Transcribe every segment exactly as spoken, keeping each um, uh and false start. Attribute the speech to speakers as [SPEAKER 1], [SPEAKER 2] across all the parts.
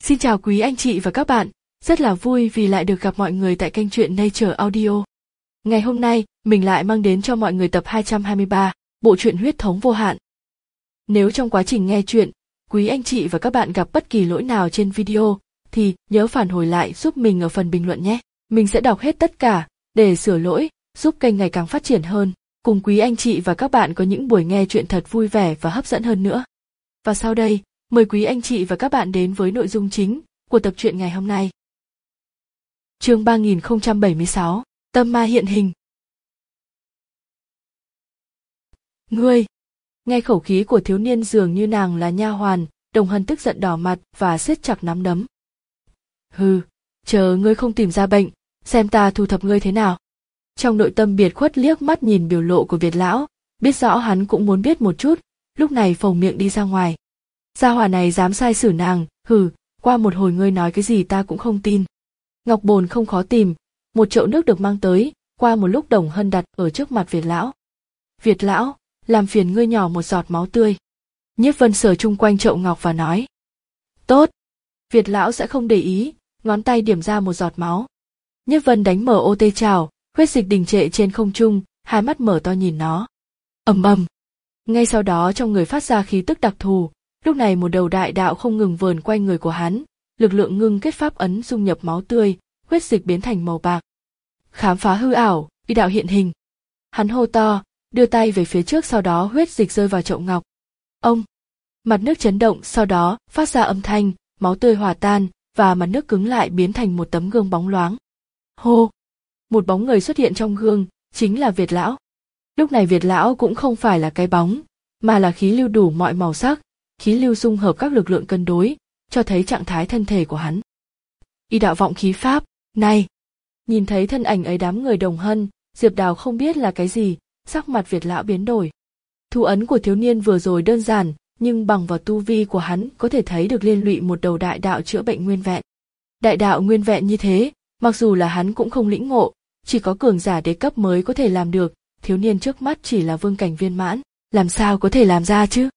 [SPEAKER 1] Xin chào quý anh chị và các bạn, rất là vui vì lại được gặp mọi người tại kênh truyện Nature Audio. Ngày hôm nay, mình lại mang đến cho mọi người tập hai trăm hai mươi ba, bộ truyện Huyết thống vô hạn. Nếu trong quá trình nghe truyện, quý anh chị và các bạn gặp bất kỳ lỗi nào trên video, thì nhớ phản hồi lại giúp mình ở phần bình luận nhé. Mình sẽ đọc hết tất cả, để sửa lỗi, giúp kênh ngày càng phát triển hơn, cùng quý anh chị và các bạn có những buổi nghe truyện thật vui vẻ và hấp dẫn hơn nữa. Và sau đây, mời quý anh chị và các bạn đến với nội dung chính của tập truyện ngày hôm nay. Chương ba nghìn không trăm bảy mươi sáu, Tâm ma hiện hình. Ngươi! Nghe khẩu khí của thiếu niên dường như nàng là nha hoàn, Đồng Hân tức giận đỏ mặt và siết chặt nắm đấm. Hừ, chờ ngươi không tìm ra bệnh, xem ta thu thập ngươi thế nào. Trong nội tâm biệt khuất liếc mắt nhìn biểu lộ của Việt lão, biết rõ hắn cũng muốn biết một chút, lúc này phồng miệng đi ra ngoài. Gia hỏa này dám sai xử nàng, hừ, qua một hồi ngươi nói cái gì ta cũng không tin. Ngọc bồn không khó tìm, một chậu nước được mang tới, qua một lúc Đồng Hân đặt ở trước mặt Việt lão. Việt lão, làm phiền ngươi nhỏ một giọt máu tươi. Nhiếp Vân sờ chung quanh chậu ngọc và nói. Tốt. Việt lão sẽ không để ý, ngón tay điểm ra một giọt máu. Nhiếp Vân đánh mở ô tê trào, huyết dịch đình trệ trên không trung, hai mắt mở to nhìn nó. Ầm ầm. Ngay sau đó trong người phát ra khí tức đặc thù, lúc này một đầu đại đạo không ngừng vờn quanh người của hắn, lực lượng ngưng kết pháp ấn dung nhập máu tươi, huyết dịch biến thành màu bạc. Khám phá hư ảo, y đạo hiện hình. Hắn hô to, đưa tay về phía trước, sau đó huyết dịch rơi vào chậu ngọc. Ông! Mặt nước chấn động, sau đó phát ra âm thanh, máu tươi hòa tan và mặt nước cứng lại biến thành một tấm gương bóng loáng. Hô! Một bóng người xuất hiện trong gương, chính là Việt lão. Lúc này Việt lão cũng không phải là cái bóng, mà là khí lưu đủ mọi màu sắc, khí lưu dung hợp các lực lượng cân đối, cho thấy trạng thái thân thể của hắn. Y đạo vọng khí pháp, này! Nhìn thấy thân ảnh ấy đám người Đồng Hân, Diệp Đào không biết là cái gì, sắc mặt Việt lão biến đổi. Thủ ấn của thiếu niên vừa rồi đơn giản, nhưng bằng vào tu vi của hắn có thể thấy được liên lụy một đầu đại đạo chữa bệnh nguyên vẹn. Đại đạo nguyên vẹn như thế, mặc dù là hắn cũng không lĩnh ngộ, chỉ có cường giả đế cấp mới có thể làm được, thiếu niên trước mắt chỉ là vương cảnh viên mãn, làm sao có thể làm ra chứ?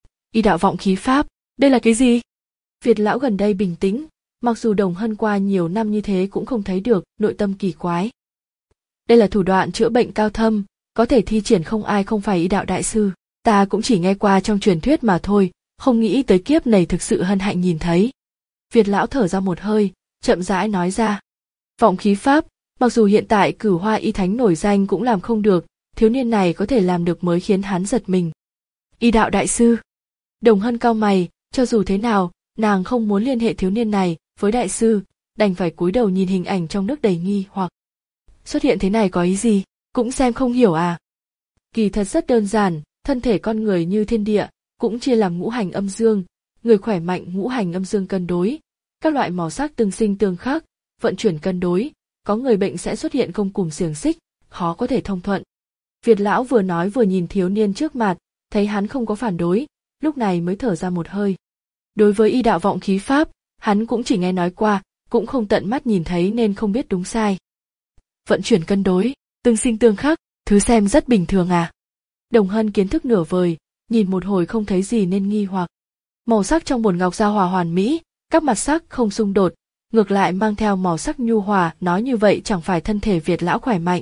[SPEAKER 1] Y đạo vọng khí pháp, đây là cái gì? Việt lão gần đây bình tĩnh, mặc dù Đồng Hân qua nhiều năm như thế cũng không thấy được, nội tâm kỳ quái. Đây là thủ đoạn chữa bệnh cao thâm, có thể thi triển không ai không phải y đạo đại sư, ta cũng chỉ nghe qua trong truyền thuyết mà thôi, không nghĩ tới kiếp này thực sự hân hạnh nhìn thấy. Việt lão thở ra một hơi, chậm rãi nói ra. Vọng khí pháp, mặc dù hiện tại Cửu Hoa y thánh nổi danh cũng làm không được, thiếu niên này có thể làm được mới khiến hắn giật mình. Y đạo đại sư. Đồng Hân cau mày, cho dù thế nào, nàng không muốn liên hệ thiếu niên này với đại sư, đành phải cúi đầu nhìn hình ảnh trong nước đầy nghi hoặc. Xuất hiện thế này có ý gì, cũng xem không hiểu à. Kỳ thật rất đơn giản, thân thể con người như thiên địa, cũng chia làm ngũ hành âm dương, người khỏe mạnh ngũ hành âm dương cân đối, các loại màu sắc tương sinh tương khắc, vận chuyển cân đối, có người bệnh sẽ xuất hiện gông cùm xiềng xích, khó có thể thông thuận. Việt lão vừa nói vừa nhìn thiếu niên trước mặt, thấy hắn không có phản đối, lúc này mới thở ra một hơi. Đối với y đạo vọng khí pháp, hắn cũng chỉ nghe nói qua, cũng không tận mắt nhìn thấy nên không biết đúng sai. Vận chuyển cân đối, tương sinh tương khắc, thứ xem rất bình thường à. Đồng Hân kiến thức nửa vời, nhìn một hồi không thấy gì nên nghi hoặc. Màu sắc trong bồn ngọc giao hòa hoàn mỹ, các mặt sắc không xung đột, ngược lại mang theo màu sắc nhu hòa, nói như vậy chẳng phải thân thể Việt lão khỏe mạnh.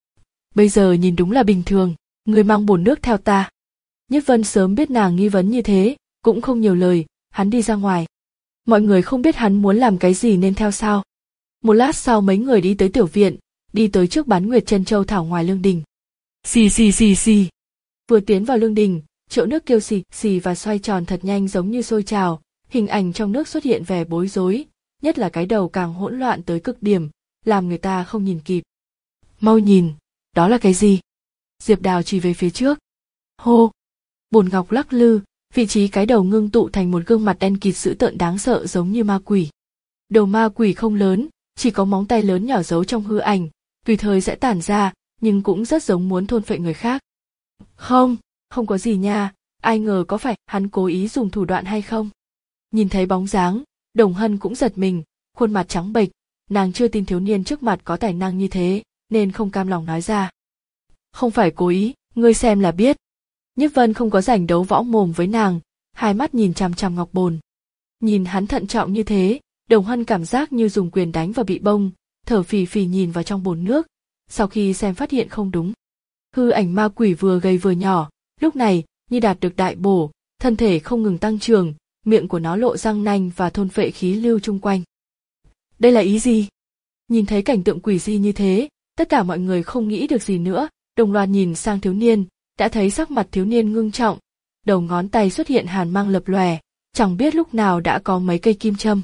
[SPEAKER 1] Bây giờ nhìn đúng là bình thường, người mang bồn nước theo ta. Nhiếp Vân sớm biết nàng nghi vấn như thế, cũng không nhiều lời, hắn đi ra ngoài. Mọi người không biết hắn muốn làm cái gì nên theo sau. Một lát sau mấy người đi tới tiểu viện, đi tới trước bán Nguyệt Chân Châu thảo ngoài lương đình. Xì xì xì xì. Vừa tiến vào lương đình, chậu nước kêu xì xì và xoay tròn thật nhanh giống như sôi trào, hình ảnh trong nước xuất hiện vẻ bối rối, nhất là cái đầu càng hỗn loạn tới cực điểm, làm người ta không nhìn kịp. Mau nhìn, đó là cái gì? Diệp Đào chỉ về phía trước. Hô! Bồn ngọc lắc lư, vị trí cái đầu ngưng tụ thành một gương mặt đen kịt dữ tợn đáng sợ giống như ma quỷ. Đầu ma quỷ không lớn, chỉ có móng tay lớn nhỏ giấu trong hư ảnh, tùy thời sẽ tản ra, nhưng cũng rất giống muốn thôn phệ người khác. Không, không có gì nha, ai ngờ có phải hắn cố ý dùng thủ đoạn hay không? Nhìn thấy bóng dáng, Đồng Hân cũng giật mình, khuôn mặt trắng bệch, nàng chưa tin thiếu niên trước mặt có tài năng như thế, nên không cam lòng nói ra. Không phải cố ý, ngươi xem là biết. Nhiếp Vân không có rảnh đấu võ mồm với nàng, hai mắt nhìn chằm chằm ngọc bồn. Nhìn hắn thận trọng như thế, Đồng Hân cảm giác như dùng quyền đánh vào bị bông, thở phì phì nhìn vào trong bồn nước, sau khi xem phát hiện không đúng. Hư ảnh ma quỷ vừa gầy vừa nhỏ, lúc này như đạt được đại bổ, thân thể không ngừng tăng trưởng, miệng của nó lộ răng nanh và thôn phệ khí lưu chung quanh. Đây là ý gì? Nhìn thấy cảnh tượng quỷ dị như thế, tất cả mọi người không nghĩ được gì nữa, đồng loạt nhìn sang thiếu niên, đã thấy sắc mặt thiếu niên ngưng trọng, đầu ngón tay xuất hiện hàn mang lập lòe, chẳng biết lúc nào đã có mấy cây kim châm.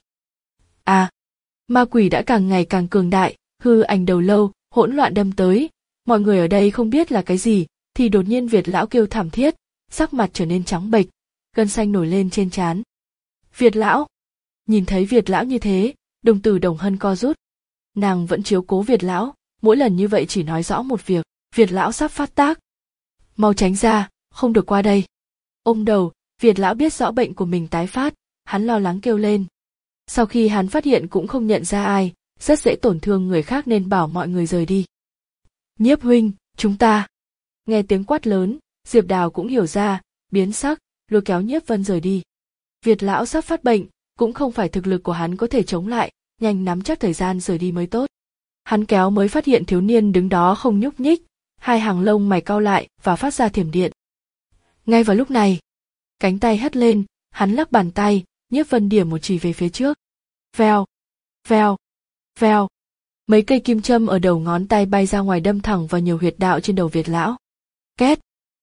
[SPEAKER 1] À, ma quỷ đã càng ngày càng cường đại, hư ảnh đầu lâu, hỗn loạn đâm tới, mọi người ở đây không biết là cái gì, thì đột nhiên Việt lão kêu thảm thiết, sắc mặt trở nên trắng bệch, gân xanh nổi lên trên trán. Việt lão! Nhìn thấy Việt lão như thế, đồng tử Đồng Hân co rút. Nàng vẫn chiếu cố Việt lão, mỗi lần như vậy chỉ nói rõ một việc, Việt lão sắp phát tác. Mau tránh ra, không được qua đây. Ôm đầu, Việt lão biết rõ bệnh của mình tái phát, hắn lo lắng kêu lên. Sau khi hắn phát hiện cũng không nhận ra ai, rất dễ tổn thương người khác nên bảo mọi người rời đi. Nhiếp huynh, chúng ta. Nghe tiếng quát lớn, Diệp Đào cũng hiểu ra, biến sắc, lôi kéo Nhiếp Vân rời đi. Việt lão sắp phát bệnh, cũng không phải thực lực của hắn có thể chống lại, nhanh nắm chắc thời gian rời đi mới tốt. Hắn kéo mới phát hiện thiếu niên đứng đó không nhúc nhích, hai hàng lông mày cau lại và phát ra thiểm điện. Ngay vào lúc này, cánh tay hất lên, hắn lắc bàn tay, Nhiếp Vân điểm một chỉ về phía trước. Vèo, vèo, vèo. Mấy cây kim châm ở đầu ngón tay bay ra ngoài đâm thẳng vào nhiều huyệt đạo trên đầu Việt lão. Két.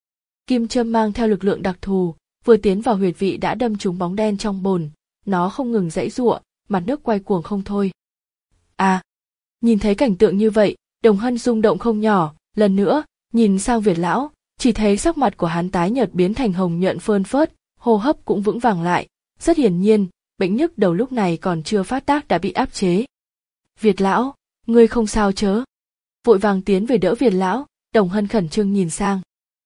[SPEAKER 1] Kim châm mang theo lực lượng đặc thù, vừa tiến vào huyệt vị đã đâm trúng bóng đen trong bồn, nó không ngừng giãy giụa, mặt nước quay cuồng không thôi. À, nhìn thấy cảnh tượng như vậy, Đồng Hân rung động không nhỏ, lần nữa, nhìn sang Việt lão, chỉ thấy sắc mặt của hắn tái nhợt biến thành hồng nhuận phơn phớt, hô hấp cũng vững vàng lại, rất hiển nhiên, bệnh nhức đầu lúc này còn chưa phát tác đã bị áp chế. Việt lão, ngươi không sao chớ? Vội vàng tiến về đỡ Việt lão, Đồng Hân khẩn trương nhìn sang.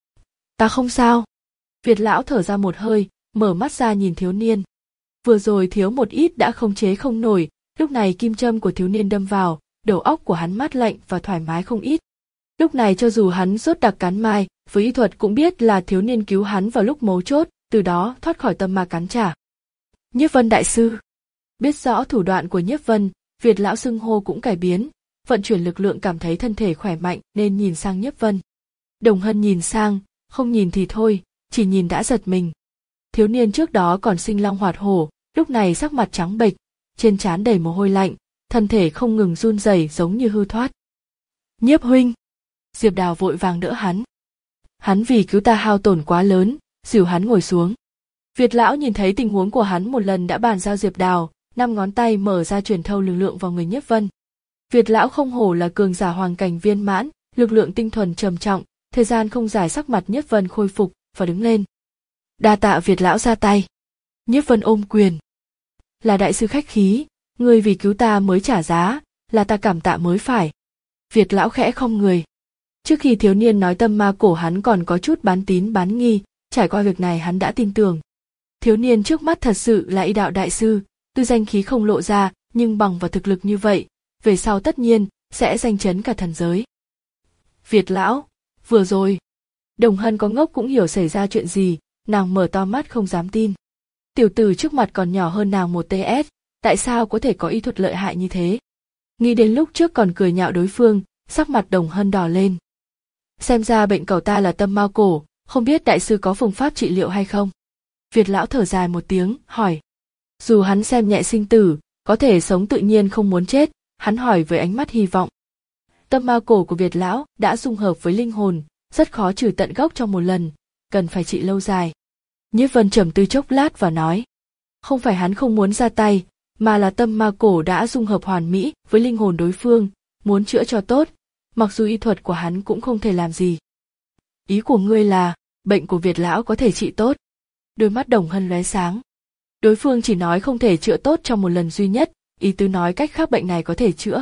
[SPEAKER 1] Ta không sao. Việt lão thở ra một hơi, mở mắt ra nhìn thiếu niên. Vừa rồi thiếu một ít đã không chế không nổi, lúc này kim châm của thiếu niên đâm vào, đầu óc của hắn mát lạnh và thoải mái không ít. Lúc này cho dù hắn rốt đặc cắn mai, với y thuật cũng biết là thiếu niên cứu hắn vào lúc mấu chốt, từ đó thoát khỏi tâm ma cắn trả. Nhiếp Vân đại sư. Biết rõ thủ đoạn của Nhiếp Vân, Việt lão xưng hô cũng cải biến, vận chuyển lực lượng cảm thấy thân thể khỏe mạnh nên nhìn sang Nhiếp Vân. Đồng Hân nhìn sang, không nhìn thì thôi, chỉ nhìn đã giật mình. Thiếu niên trước đó còn sinh long hoạt hổ, lúc này sắc mặt trắng bệch, trên trán đầy mồ hôi lạnh, thân thể không ngừng run rẩy giống như hư thoát. Nhiếp huynh. Diệp Đào vội vàng đỡ hắn. Hắn vì cứu ta hao tổn quá lớn, dìu hắn ngồi xuống. Việt lão nhìn thấy tình huống của hắn một lần đã bàn giao Diệp Đào, năm ngón tay mở ra truyền thâu lực lượng vào người Nhiếp Vân. Việt lão không hổ là cường giả hoàng cảnh viên mãn, lực lượng tinh thuần trầm trọng, thời gian không dài sắc mặt Nhiếp Vân khôi phục và đứng lên. Đa tạ Việt lão ra tay. Nhiếp Vân ôm quyền. Là đại sư khách khí, ngươi vì cứu ta mới trả giá, là ta cảm tạ mới phải. Việt lão khẽ khom người. Trước khi thiếu niên nói tâm ma cổ hắn còn có chút bán tín bán nghi, trải qua việc này hắn đã tin tưởng. Thiếu niên trước mắt thật sự là y đạo đại sư, tuy danh khí không lộ ra, nhưng bằng vào thực lực như vậy, về sau tất nhiên sẽ danh chấn cả thần giới. Việt lão, vừa rồi, Đồng Hân có ngốc cũng hiểu xảy ra chuyện gì, nàng mở to mắt không dám tin. Tiểu tử trước mặt còn nhỏ hơn nàng một tê ét, tại sao có thể có y thuật lợi hại như thế? Nghĩ đến lúc trước còn cười nhạo đối phương, sắc mặt Đồng Hân đỏ lên. Xem ra bệnh cậu ta là tâm ma cổ, không biết đại sư có phương pháp trị liệu hay không? Việt lão thở dài một tiếng, hỏi. Dù hắn xem nhẹ sinh tử, có thể sống tự nhiên không muốn chết, hắn hỏi với ánh mắt hy vọng. Tâm ma cổ của Việt lão đã dung hợp với linh hồn, rất khó trừ tận gốc trong một lần, cần phải trị lâu dài. Nhiếp Vân trầm tư chốc lát và nói. Không phải hắn không muốn ra tay, mà là tâm ma cổ đã dung hợp hoàn mỹ với linh hồn đối phương, muốn chữa cho tốt, mặc dù y thuật của hắn cũng không thể làm gì. Ý của ngươi là, bệnh của Việt lão có thể trị tốt. Đôi mắt Đồng Hân lóe sáng. Đối phương chỉ nói không thể chữa tốt trong một lần duy nhất, ý tứ nói cách khác bệnh này có thể chữa.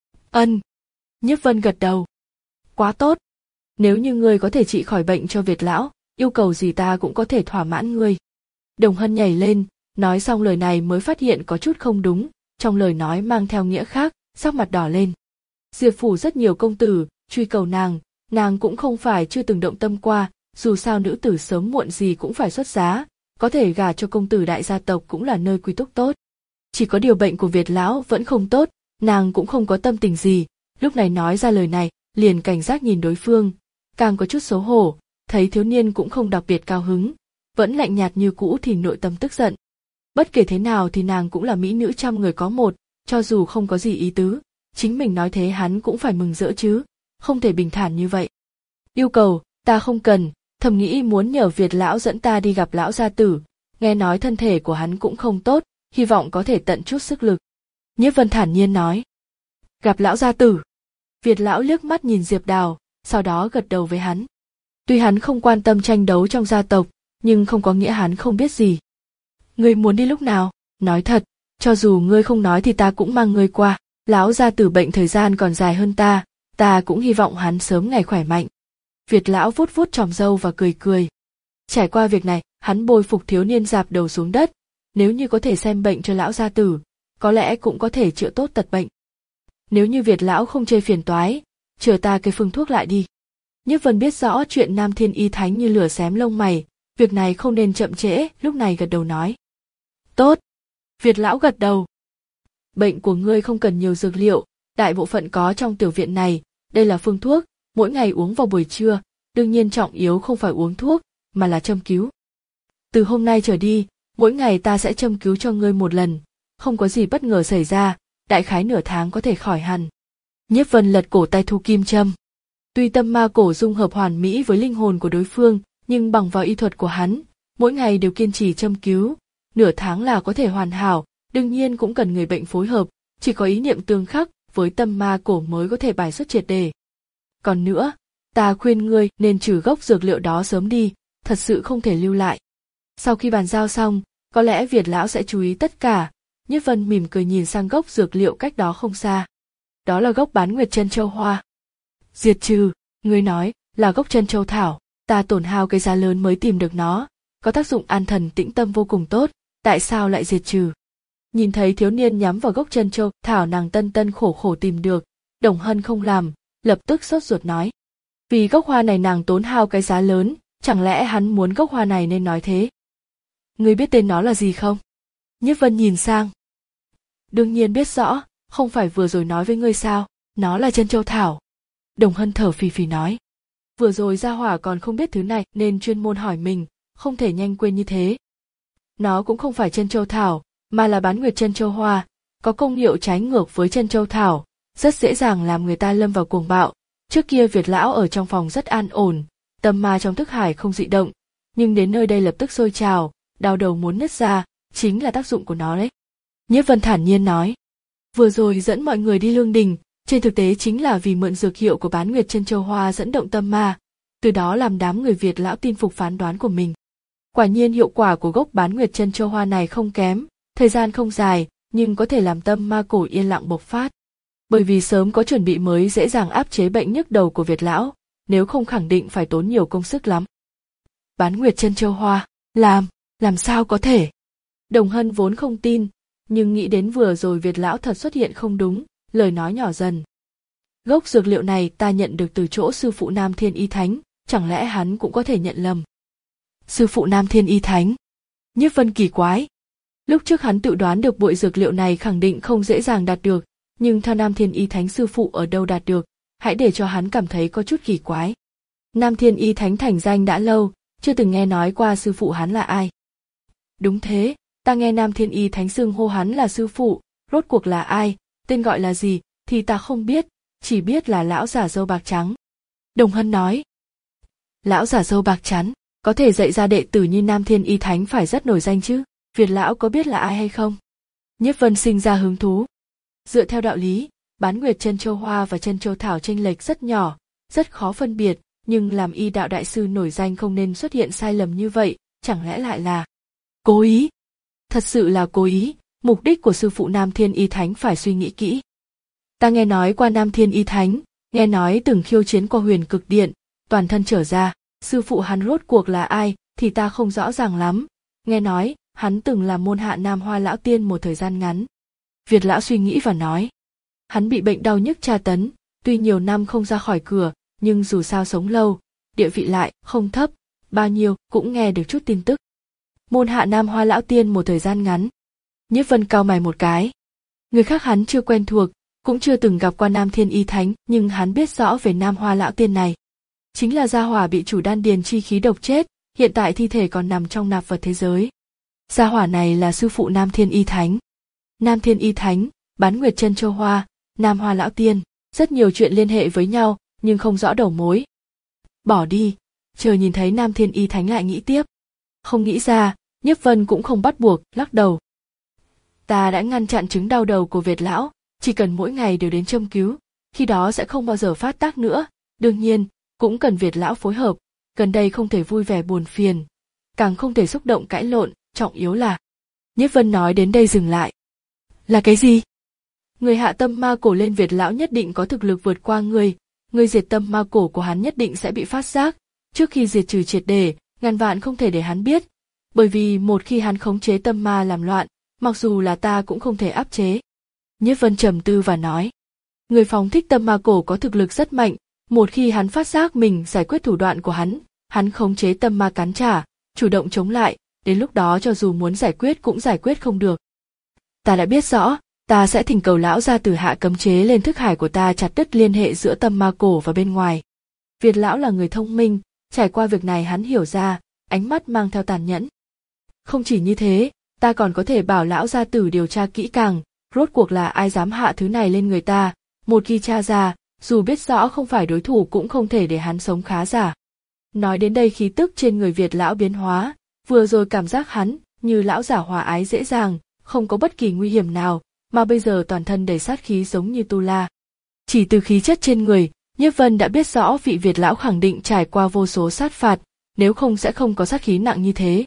[SPEAKER 1] Ân. Nhiếp Vân gật đầu. Quá tốt. Nếu như ngươi có thể trị khỏi bệnh cho Việt lão, yêu cầu gì ta cũng có thể thỏa mãn ngươi. Đồng Hân nhảy lên, nói xong lời này mới phát hiện có chút không đúng, trong lời nói mang theo nghĩa khác, sắc mặt đỏ lên. Diệp phủ rất nhiều công tử, truy cầu nàng, nàng cũng không phải chưa từng động tâm qua, dù sao nữ tử sớm muộn gì cũng phải xuất giá, có thể gả cho công tử đại gia tộc cũng là nơi quy túc tốt. Chỉ có điều bệnh của Việt lão vẫn không tốt, nàng cũng không có tâm tình gì, lúc này nói ra lời này, liền cảnh giác nhìn đối phương, càng có chút xấu hổ, thấy thiếu niên cũng không đặc biệt cao hứng, vẫn lạnh nhạt như cũ thì nội tâm tức giận. Bất kể thế nào thì nàng cũng là mỹ nữ trăm người có một, cho dù không có gì ý tứ, chính mình nói thế hắn cũng phải mừng rỡ chứ, không thể bình thản như vậy. Yêu cầu, ta không cần, thầm nghĩ muốn nhờ Việt lão dẫn ta đi gặp lão gia tử, nghe nói thân thể của hắn cũng không tốt, hy vọng có thể tận chút sức lực. Nhiếp Vân thản nhiên nói. Gặp lão gia tử. Việt lão liếc mắt nhìn Diệp Đào, sau đó gật đầu với hắn. Tuy hắn không quan tâm tranh đấu trong gia tộc, nhưng không có nghĩa hắn không biết gì. Ngươi muốn đi lúc nào? Nói thật, cho dù ngươi không nói thì ta cũng mang ngươi qua. Lão gia tử bệnh thời gian còn dài hơn ta, ta cũng hy vọng hắn sớm ngày khỏe mạnh. Việt lão vuốt vuốt tròm râu và cười cười. Trải qua việc này, hắn bồi phục thiếu niên dạp đầu xuống đất. Nếu như có thể xem bệnh cho lão gia tử, có lẽ cũng có thể chữa tốt tật bệnh. Nếu như Việt lão không chê phiền toái, chờ ta cái phương thuốc lại đi. Nhiếp Vân biết rõ chuyện Nam Thiên Y Thánh như lửa xém lông mày, việc này không nên chậm trễ, lúc này gật đầu nói. Tốt. Việt lão gật đầu. Bệnh của ngươi không cần nhiều dược liệu, đại bộ phận có trong tiểu viện này, đây là phương thuốc, mỗi ngày uống vào buổi trưa, đương nhiên trọng yếu không phải uống thuốc, mà là châm cứu. Từ hôm nay trở đi, mỗi ngày ta sẽ châm cứu cho ngươi một lần, không có gì bất ngờ xảy ra, đại khái nửa tháng có thể khỏi hẳn. Nhiếp Vân lật cổ tay thu kim châm. Tuy tâm ma cổ dung hợp hoàn mỹ với linh hồn của đối phương, nhưng bằng vào y thuật của hắn, mỗi ngày đều kiên trì châm cứu, nửa tháng là có thể hoàn hảo, đương nhiên cũng cần người bệnh phối hợp, chỉ có ý niệm tương khắc với tâm ma cổ mới có thể bài xuất triệt để. Còn nữa, ta khuyên ngươi nên trừ gốc dược liệu đó sớm đi, thật sự không thể lưu lại. Sau khi bàn giao xong, có lẽ Việt lão sẽ chú ý tất cả. Nhiếp Vân mỉm cười nhìn sang gốc dược liệu cách đó không xa. Đó là gốc bán nguyệt chân châu hoa. Diệt trừ, ngươi nói, là gốc chân châu thảo, ta tổn hao cái giá lớn mới tìm được nó, có tác dụng an thần tĩnh tâm vô cùng tốt, tại sao lại diệt trừ? Nhìn thấy thiếu niên nhắm vào gốc chân châu thảo nàng tân tân khổ khổ tìm được, Đồng Hân không làm, lập tức sốt ruột nói. Vì gốc hoa này nàng tốn hao cái giá lớn, chẳng lẽ hắn muốn gốc hoa này nên nói thế? Ngươi biết tên nó là gì không? Nhiếp Vân nhìn sang. Đương nhiên biết rõ, không phải vừa rồi nói với ngươi sao, nó là chân châu thảo. Đồng Hân thở phì phì nói. Vừa rồi gia hỏa còn không biết thứ này nên chuyên môn hỏi mình, không thể nhanh quên như thế. Nó cũng không phải chân châu thảo, mà là bán nguyệt chân châu hoa, có công hiệu trái ngược với chân châu thảo, rất dễ dàng làm người ta lâm vào cuồng bạo. Trước kia Việt lão ở trong phòng rất an ổn, tâm ma trong thức hải không dị động, nhưng đến nơi đây lập tức sôi trào, đau đầu muốn nứt ra, chính là tác dụng của nó đấy. Nhiếp Vân thản nhiên nói. Vừa rồi dẫn mọi người đi Lương Đình, trên thực tế chính là vì mượn dược hiệu của bán nguyệt chân châu hoa dẫn động tâm ma, từ đó làm đám người Việt lão tin phục phán đoán của mình. Quả nhiên hiệu quả của gốc bán nguyệt chân châu hoa này không kém, thời gian không dài, nhưng có thể làm tâm ma cổ yên lặng bộc phát. Bởi vì sớm có chuẩn bị mới dễ dàng áp chế bệnh nhức đầu của Việt lão, nếu không khẳng định phải tốn nhiều công sức lắm. Bán nguyệt chân châu hoa, làm, làm sao có thể? Đồng Hân vốn không tin, nhưng nghĩ đến vừa rồi Việt lão thật xuất hiện không đúng, lời nói nhỏ dần. Gốc dược liệu này ta nhận được từ chỗ sư phụ Nam Thiên Y Thánh, chẳng lẽ hắn cũng có thể nhận lầm? Sư phụ Nam Thiên Y Thánh? Nhiếp Vân kỳ quái. Lúc trước hắn tự đoán được bội dược liệu này khẳng định không dễ dàng đạt được, nhưng theo Nam Thiên Y Thánh sư phụ ở đâu đạt được, hãy để cho hắn cảm thấy có chút kỳ quái. Nam Thiên Y Thánh thành danh đã lâu, chưa từng nghe nói qua sư phụ hắn là ai. Đúng thế, ta nghe Nam Thiên Y Thánh xưng hô hắn là sư phụ, rốt cuộc là ai, tên gọi là gì, thì ta không biết, chỉ biết là lão giả râu bạc trắng. Đồng Hân nói. Lão giả râu bạc trắng, có thể dạy ra đệ tử như Nam Thiên Y Thánh phải rất nổi danh chứ, Việt lão có biết là ai hay không? Nhiếp Vân sinh ra hứng thú. Dựa theo đạo lý, bán nguyệt chân châu hoa và chân châu thảo chênh lệch rất nhỏ, rất khó phân biệt, nhưng làm y đạo đại sư nổi danh không nên xuất hiện sai lầm như vậy, chẳng lẽ lại là cố ý? Thật sự là cố ý, mục đích của sư phụ Nam Thiên Y Thánh phải suy nghĩ kỹ. Ta nghe nói qua Nam Thiên Y Thánh, nghe nói từng khiêu chiến qua Huyền Cực Điện, toàn thân trở ra, sư phụ hắn rốt cuộc là ai thì ta không rõ ràng lắm, nghe nói hắn từng là môn hạ Nam Hoa lão tiên một thời gian ngắn. Việt lão suy nghĩ và nói, hắn bị bệnh đau nhức tra tấn, tuy nhiều năm không ra khỏi cửa, nhưng dù sao sống lâu, địa vị lại không thấp, bao nhiêu cũng nghe được chút tin tức. môn hạ Nam Hoa lão tiên một thời gian ngắn. Nhiếp Vân cau mày một cái. Người khác hắn chưa quen thuộc, cũng chưa từng gặp qua Nam Thiên Y Thánh, nhưng hắn biết rõ về Nam Hoa lão tiên này. Chính là gia hỏa bị chủ đan điền chi khí độc chết, hiện tại thi thể còn nằm trong nạp vật thế giới. Gia hỏa này là sư phụ Nam Thiên Y Thánh. Nam Thiên Y Thánh, Bán Nguyệt Chân Châu Hoa, Nam Hoa lão tiên, rất nhiều chuyện liên hệ với nhau, nhưng không rõ đầu mối. Bỏ đi, chờ nhìn thấy Nam Thiên Y Thánh lại nghĩ tiếp. Không nghĩ ra, Nhiếp Vân cũng không bắt buộc, lắc đầu. Ta đã ngăn chặn chứng đau đầu của Việt lão, chỉ cần mỗi ngày đều đến châm cứu, khi đó sẽ không bao giờ phát tác nữa. Đương nhiên, cũng cần Việt lão phối hợp, gần đây không thể vui vẻ buồn phiền, càng không thể xúc động cãi lộn, trọng yếu là. Nhiếp Vân nói đến đây dừng lại. Là cái gì? Người hạ tâm ma cổ lên Việt lão nhất định có thực lực vượt qua người, người diệt tâm ma cổ của hắn nhất định sẽ bị phát giác, trước khi diệt trừ triệt để, ngàn vạn không thể để hắn biết, bởi vì một khi hắn khống chế tâm ma làm loạn, mặc dù là ta cũng không thể áp chế. Nhiếp Vân trầm tư và nói, người phóng thích tâm ma cổ có thực lực rất mạnh, một khi hắn phát giác mình giải quyết thủ đoạn của hắn, hắn khống chế tâm ma cắn trả, chủ động chống lại, đến lúc đó cho dù muốn giải quyết cũng giải quyết không được. Ta đã biết rõ, ta sẽ thỉnh cầu lão gia tử hạ cấm chế lên thức hải của ta, chặt đứt liên hệ giữa tâm ma cổ và bên ngoài. Việt lão là người thông minh, trải qua việc này hắn hiểu ra, ánh mắt mang theo tàn nhẫn. Không chỉ như thế, ta còn có thể bảo lão gia tử điều tra kỹ càng, rốt cuộc là ai dám hạ thứ này lên người ta, một khi tra ra, dù biết rõ không phải đối thủ cũng không thể để hắn sống khá giả. Nói đến đây khí tức trên người Việt lão biến hóa, vừa rồi cảm giác hắn như lão giả hòa ái dễ dàng, không có bất kỳ nguy hiểm nào, mà bây giờ toàn thân đầy sát khí giống như tu la. Chỉ từ khí chất trên người, Nhiếp Vân đã biết rõ vị Việt lão khẳng định trải qua vô số sát phạt, nếu không sẽ không có sát khí nặng như thế.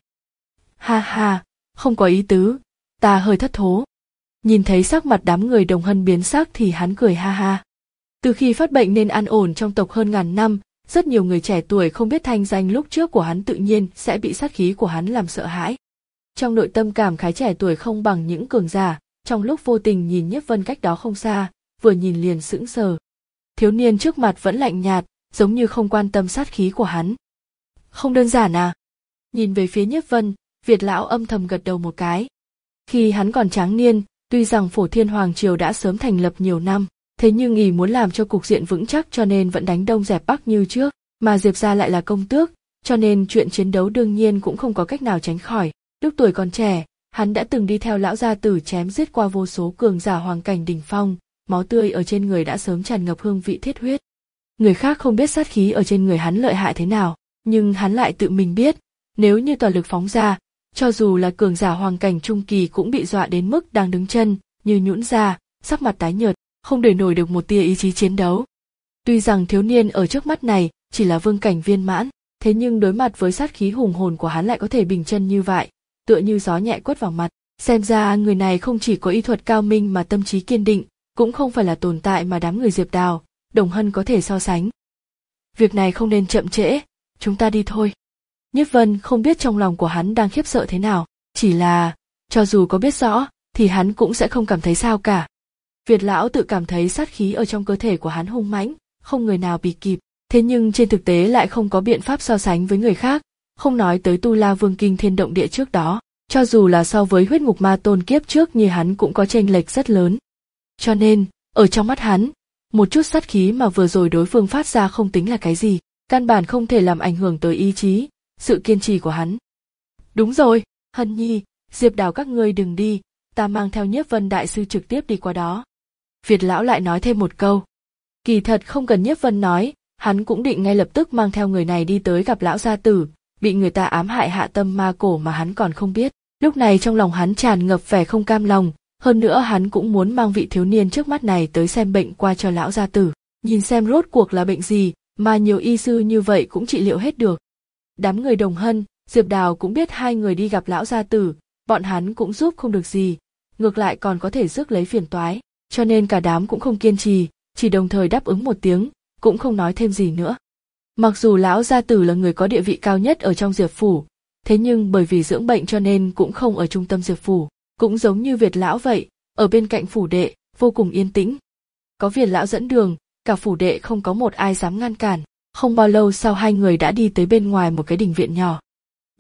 [SPEAKER 1] Ha ha, không có ý tứ, ta hơi thất thố. Nhìn thấy sắc mặt đám người Đồng Hân biến sắc thì hắn cười ha ha. Từ khi phát bệnh nên an ổn trong tộc hơn ngàn năm, rất nhiều người trẻ tuổi không biết thanh danh lúc trước của hắn tự nhiên sẽ bị sát khí của hắn làm sợ hãi. Trong nội tâm cảm khái trẻ tuổi không bằng những cường giả, trong lúc vô tình nhìn Nhiếp Vân cách đó không xa, vừa nhìn liền sững sờ. Thiếu niên trước mặt vẫn lạnh nhạt, giống như không quan tâm sát khí của hắn. Không đơn giản à? Nhìn về phía Nhiếp Vân, Việt lão âm thầm gật đầu một cái. Khi hắn còn tráng niên, tuy rằng Phổ Thiên Hoàng Triều đã sớm thành lập nhiều năm, thế nhưng ỷ muốn làm cho cục diện vững chắc cho nên vẫn đánh đông dẹp bắc như trước, mà Diệp gia lại là công tước, cho nên chuyện chiến đấu đương nhiên cũng không có cách nào tránh khỏi. Lúc tuổi còn trẻ, hắn đã từng đi theo lão gia tử chém giết qua vô số cường giả hoàng cảnh đỉnh phong, máu tươi ở trên người đã sớm tràn ngập hương vị thiết huyết. Người khác không biết sát khí ở trên người hắn lợi hại thế nào, nhưng hắn lại tự mình biết, nếu như toàn lực phóng ra, cho dù là cường giả hoàng cảnh trung kỳ cũng bị dọa đến mức đang đứng chân, như nhũn ra, sắc mặt tái nhợt, không để nổi được một tia ý chí chiến đấu. Tuy rằng thiếu niên ở trước mắt này chỉ là vương cảnh viên mãn, thế nhưng đối mặt với sát khí hùng hồn của hắn lại có thể bình chân như vậy, tựa như gió nhẹ quất vào mặt. Xem ra người này không chỉ có y thuật cao minh mà tâm trí kiên định, cũng không phải là tồn tại mà đám người Diệp Đào, Đồng Hân có thể so sánh. Việc này không nên chậm trễ, chúng ta đi thôi. Nhiếp Vân không biết trong lòng của hắn đang khiếp sợ thế nào, chỉ là, cho dù có biết rõ, thì hắn cũng sẽ không cảm thấy sao cả. Việt lão tự cảm thấy sát khí ở trong cơ thể của hắn hung mãnh, không người nào bì kịp, thế nhưng trên thực tế lại không có biện pháp so sánh với người khác, không nói tới Tu La Vương kinh thiên động địa trước đó, cho dù là so với huyết ngục ma tôn kiếp trước như hắn cũng có chênh lệch rất lớn. Cho nên, ở trong mắt hắn, một chút sát khí mà vừa rồi đối phương phát ra không tính là cái gì, căn bản không thể làm ảnh hưởng tới ý chí, sự kiên trì của hắn. Đúng rồi, Hân Nhi, Diệp Đào các ngươi đừng đi, ta mang theo Nhiếp Vân đại sư trực tiếp đi qua đó. Việt lão lại nói thêm một câu. Kỳ thật không cần Nhiếp Vân nói, hắn cũng định ngay lập tức mang theo người này đi tới gặp lão gia tử, bị người ta ám hại hạ tâm ma cổ mà hắn còn không biết. Lúc này trong lòng hắn tràn ngập vẻ không cam lòng, hơn nữa hắn cũng muốn mang vị thiếu niên trước mắt này tới xem bệnh qua cho lão gia tử, nhìn xem rốt cuộc là bệnh gì mà nhiều y sư như vậy cũng trị liệu hết được. Đám người Đồng Hân, Diệp Đào cũng biết hai người đi gặp lão gia tử, bọn hắn cũng giúp không được gì, ngược lại còn có thể rước lấy phiền toái, cho nên cả đám cũng không kiên trì, chỉ đồng thời đáp ứng một tiếng, cũng không nói thêm gì nữa. Mặc dù lão gia tử là người có địa vị cao nhất ở trong Diệp phủ, thế nhưng bởi vì dưỡng bệnh cho nên cũng không ở trung tâm Diệp phủ, cũng giống như Việt lão vậy, ở bên cạnh phủ đệ, vô cùng yên tĩnh. Có Việt lão dẫn đường, cả phủ đệ không có một ai dám ngăn cản. Không bao lâu sau hai người đã đi tới bên ngoài một cái đình viện nhỏ.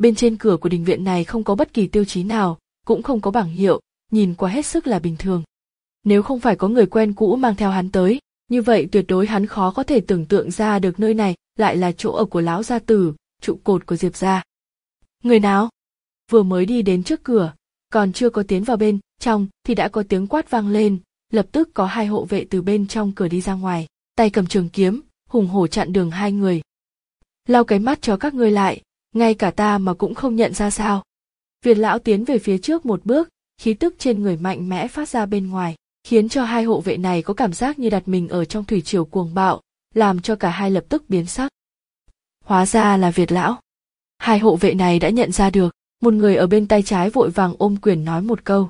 [SPEAKER 1] Bên trên cửa của đình viện này không có bất kỳ tiêu chí nào, cũng không có bảng hiệu, nhìn qua hết sức là bình thường. Nếu không phải có người quen cũ mang theo hắn tới, như vậy tuyệt đối hắn khó có thể tưởng tượng ra được nơi này lại là chỗ ở của lão gia tử, trụ cột của Diệp gia. Người nào? Vừa mới đi đến trước cửa, còn chưa có tiến vào bên trong thì đã có tiếng quát vang lên, lập tức có hai hộ vệ từ bên trong cửa đi ra ngoài, tay cầm trường kiếm, hùng hổ chặn đường hai người. Lau cái mắt cho các ngươi lại, ngay cả ta mà cũng không nhận ra sao? Việt lão tiến về phía trước một bước, khí tức trên người mạnh mẽ phát ra bên ngoài, khiến cho hai hộ vệ này có cảm giác như đặt mình ở trong thủy triều cuồng bạo, làm cho cả hai lập tức biến sắc. Hóa ra là Việt lão. Hai hộ vệ này đã nhận ra được, một người ở bên tay trái vội vàng ôm quyền nói một câu.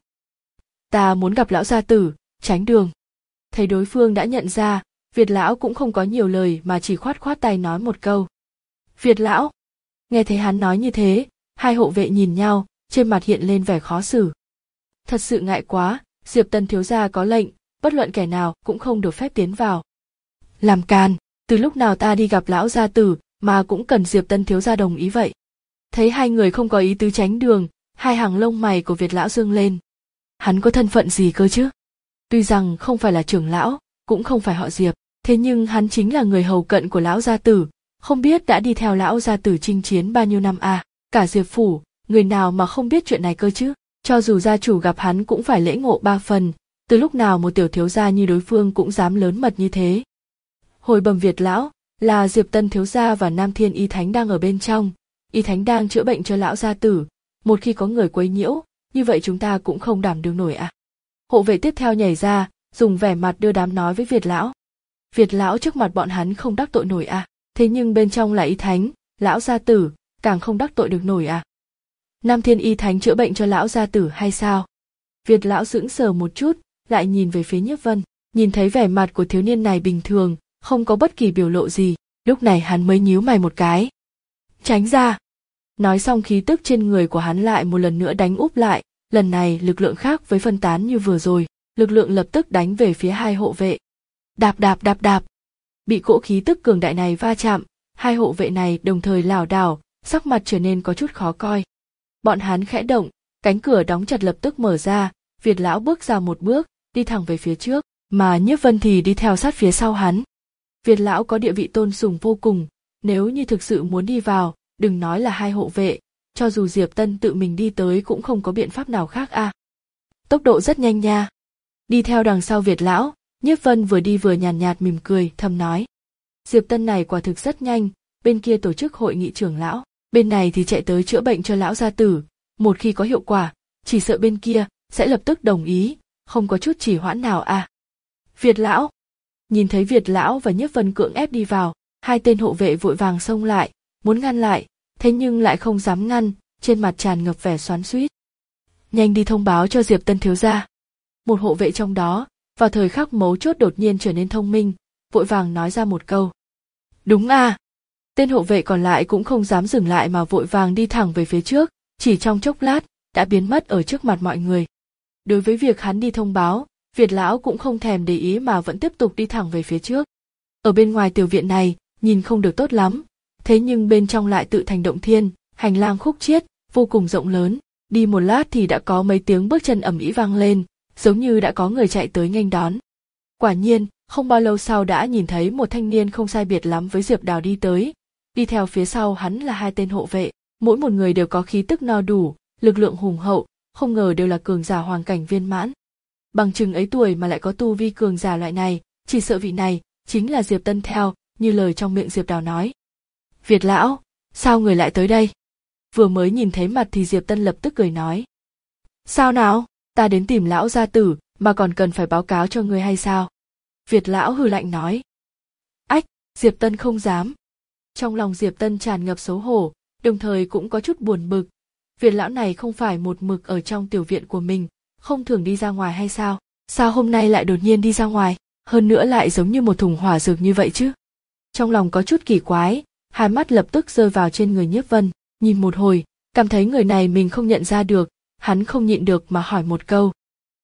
[SPEAKER 1] Ta muốn gặp lão gia tử, tránh đường. Thấy đối phương đã nhận ra, Việt lão cũng không có nhiều lời mà chỉ khoát khoát tay nói một câu. Việt lão. Nghe thấy hắn nói như thế, hai hộ vệ nhìn nhau, trên mặt hiện lên vẻ khó xử. Thật sự ngại quá, Diệp Tân thiếu gia có lệnh, bất luận kẻ nào cũng không được phép tiến vào. Làm càn, từ lúc nào ta đi gặp lão gia tử mà cũng cần Diệp Tân thiếu gia đồng ý vậy? Thấy hai người không có ý tứ tránh đường, hai hàng lông mày của Việt lão dương lên. Hắn có thân phận gì cơ chứ? Tuy rằng không phải là trưởng lão, cũng không phải họ Diệp, thế nhưng hắn chính là người hầu cận của lão gia tử, không biết đã đi theo lão gia tử chinh chiến bao nhiêu năm à? Cả Diệp phủ, người nào mà không biết chuyện này cơ chứ? Cho dù gia chủ gặp hắn cũng phải lễ ngộ ba phần, từ lúc nào một tiểu thiếu gia như đối phương cũng dám lớn mật như thế. Hồi bẩm Việt lão, là Diệp Tân thiếu gia và Nam Thiên Y Thánh đang ở bên trong, Y Thánh đang chữa bệnh cho lão gia tử, một khi có người quấy nhiễu, như vậy chúng ta cũng không đảm đương nổi à. Hộ vệ tiếp theo nhảy ra, dùng vẻ mặt đưa đám nói với Việt lão. Việt lão trước mặt bọn hắn không đắc tội nổi à, thế nhưng bên trong là Y Thánh, lão gia tử, càng không đắc tội được nổi à. Nam Thiên Y Thánh chữa bệnh cho lão gia tử hay sao? Việt lão sững sờ một chút, lại nhìn về phía Nhiếp Vân, nhìn thấy vẻ mặt của thiếu niên này bình thường, không có bất kỳ biểu lộ gì, lúc này hắn mới nhíu mày một cái. Tránh ra! Nói xong khí tức trên người của hắn lại một lần nữa đánh úp lại, lần này lực lượng khác với phân tán như vừa rồi, lực lượng lập tức đánh về phía hai hộ vệ. Đạp đạp đạp đạp! Bị cỗ khí tức cường đại này va chạm, hai hộ vệ này đồng thời lảo đảo, sắc mặt trở nên có chút khó coi. Bọn hắn khẽ động, cánh cửa đóng chặt lập tức mở ra, Việt lão bước ra một bước, đi thẳng về phía trước, mà Nhiếp Vân thì đi theo sát phía sau hắn. Việt lão có địa vị tôn sùng vô cùng, nếu như thực sự muốn đi vào, đừng nói là hai hộ vệ, cho dù Diệp Tân tự mình đi tới cũng không có biện pháp nào khác à. Tốc độ rất nhanh nha. Đi theo đằng sau Việt lão, Nhiếp Vân vừa đi vừa nhàn nhạt, nhạt mỉm cười, thầm nói. Diệp Tân này quả thực rất nhanh, bên kia tổ chức hội nghị trưởng lão, bên này thì chạy tới chữa bệnh cho lão gia tử, một khi có hiệu quả, chỉ sợ bên kia sẽ lập tức đồng ý, không có chút trì hoãn nào à. Việt lão. Nhìn thấy Việt lão và Nhiếp Vân cưỡng ép đi vào, hai tên hộ vệ vội vàng xông lại, muốn ngăn lại, thế nhưng lại không dám ngăn, trên mặt tràn ngập vẻ xoắn xuýt. Nhanh đi thông báo cho Diệp Tân thiếu gia. Một hộ vệ trong đó, vào thời khắc mấu chốt đột nhiên trở nên thông minh, vội vàng nói ra một câu. Đúng à. Tên hộ vệ còn lại cũng không dám dừng lại mà vội vàng đi thẳng về phía trước, chỉ trong chốc lát, đã biến mất ở trước mặt mọi người. Đối với việc hắn đi thông báo, Việt lão cũng không thèm để ý mà vẫn tiếp tục đi thẳng về phía trước. Ở bên ngoài tiểu viện này, nhìn không được tốt lắm, thế nhưng bên trong lại tự thành động thiên, hành lang khúc chiết, vô cùng rộng lớn, đi một lát thì đã có mấy tiếng bước chân ầm ĩ vang lên, giống như đã có người chạy tới nghênh đón. Quả nhiên, không bao lâu sau đã nhìn thấy một thanh niên không sai biệt lắm với Diệp Đào đi tới, đi theo phía sau hắn là hai tên hộ vệ, mỗi một người đều có khí tức no đủ, lực lượng hùng hậu, không ngờ đều là cường giả hoàng cảnh viên mãn. Bằng chừng ấy tuổi mà lại có tu vi cường giả loại này, chỉ sợ vị này chính là Diệp Tân theo, như lời trong miệng Diệp Đào nói. Việt lão, sao người lại tới đây? Vừa mới nhìn thấy mặt thì Diệp Tân lập tức cười nói. Sao nào, ta đến tìm lão gia tử mà còn cần phải báo cáo cho ngươi hay sao? Việt lão hừ lạnh nói. Ách, Diệp Tân không dám. Trong lòng Diệp Tân tràn ngập xấu hổ, đồng thời cũng có chút buồn bực. Việt lão này không phải một mực ở trong tiểu viện của mình, không thường đi ra ngoài hay sao? Sao hôm nay lại đột nhiên đi ra ngoài, hơn nữa lại giống như một thùng hỏa dược như vậy chứ? Trong lòng có chút kỳ quái, hai mắt lập tức rơi vào trên người Nhiếp Vân, nhìn một hồi, cảm thấy người này mình không nhận ra được, hắn không nhịn được mà hỏi một câu.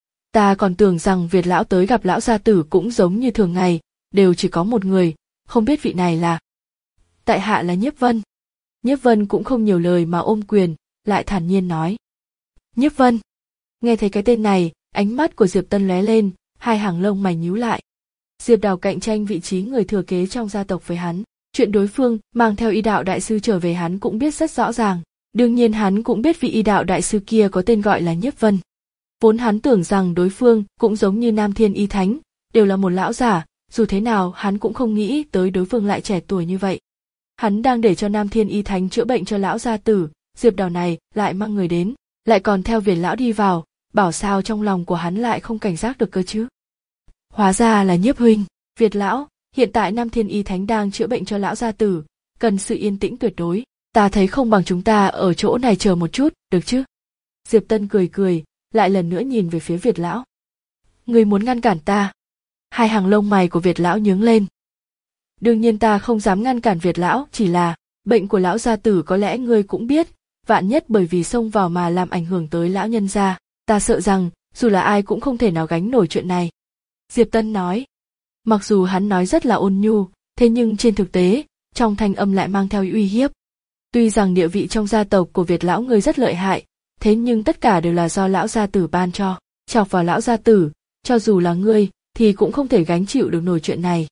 [SPEAKER 1] Ta còn tưởng rằng Việt lão tới gặp lão gia tử cũng giống như thường ngày, đều chỉ có một người, không biết vị này là. Tại hạ là Nhiếp Vân. Nhiếp Vân cũng không nhiều lời mà ôm quyền, lại thản nhiên nói. Nhiếp Vân. Nghe thấy cái tên này, ánh mắt của Diệp Tân lóe lên, hai hàng lông mày nhíu lại. Diệp Đào cạnh tranh vị trí người thừa kế trong gia tộc với hắn, chuyện đối phương mang theo y đạo đại sư trở về hắn cũng biết rất rõ ràng, đương nhiên hắn cũng biết vị y đạo đại sư kia có tên gọi là Nhiếp Vân. Vốn hắn tưởng rằng đối phương cũng giống như Nam Thiên Y Thánh, đều là một lão giả, dù thế nào hắn cũng không nghĩ tới đối phương lại trẻ tuổi như vậy. Hắn đang để cho Nam Thiên Y Thánh chữa bệnh cho lão gia tử, Diệp Đào này lại mang người đến, lại còn theo Việt lão đi vào, bảo sao trong lòng của hắn lại không cảnh giác được cơ chứ. Hóa ra là Nhiếp huynh. Việt lão, hiện tại Nam Thiên Y Thánh đang chữa bệnh cho lão gia tử, cần sự yên tĩnh tuyệt đối, ta thấy không bằng chúng ta ở chỗ này chờ một chút, được chứ? Diệp Tân cười cười, lại lần nữa nhìn về phía Việt lão. Ngươi muốn ngăn cản ta? Hai hàng lông mày của Việt lão nhướng lên. Đương nhiên ta không dám ngăn cản Việt lão, chỉ là bệnh của lão gia tử có lẽ ngươi cũng biết, vạn nhất bởi vì xông vào mà làm ảnh hưởng tới lão nhân gia, ta sợ rằng dù là ai cũng không thể nào gánh nổi chuyện này. Diệp Tân nói. Mặc dù hắn nói rất là ôn nhu, thế nhưng trên thực tế, trong thanh âm lại mang theo uy hiếp. Tuy rằng địa vị trong gia tộc của Việt lão ngươi rất lợi hại, thế nhưng tất cả đều là do lão gia tử ban cho, chọc vào lão gia tử, cho dù là ngươi, thì cũng không thể gánh chịu được nổi chuyện này.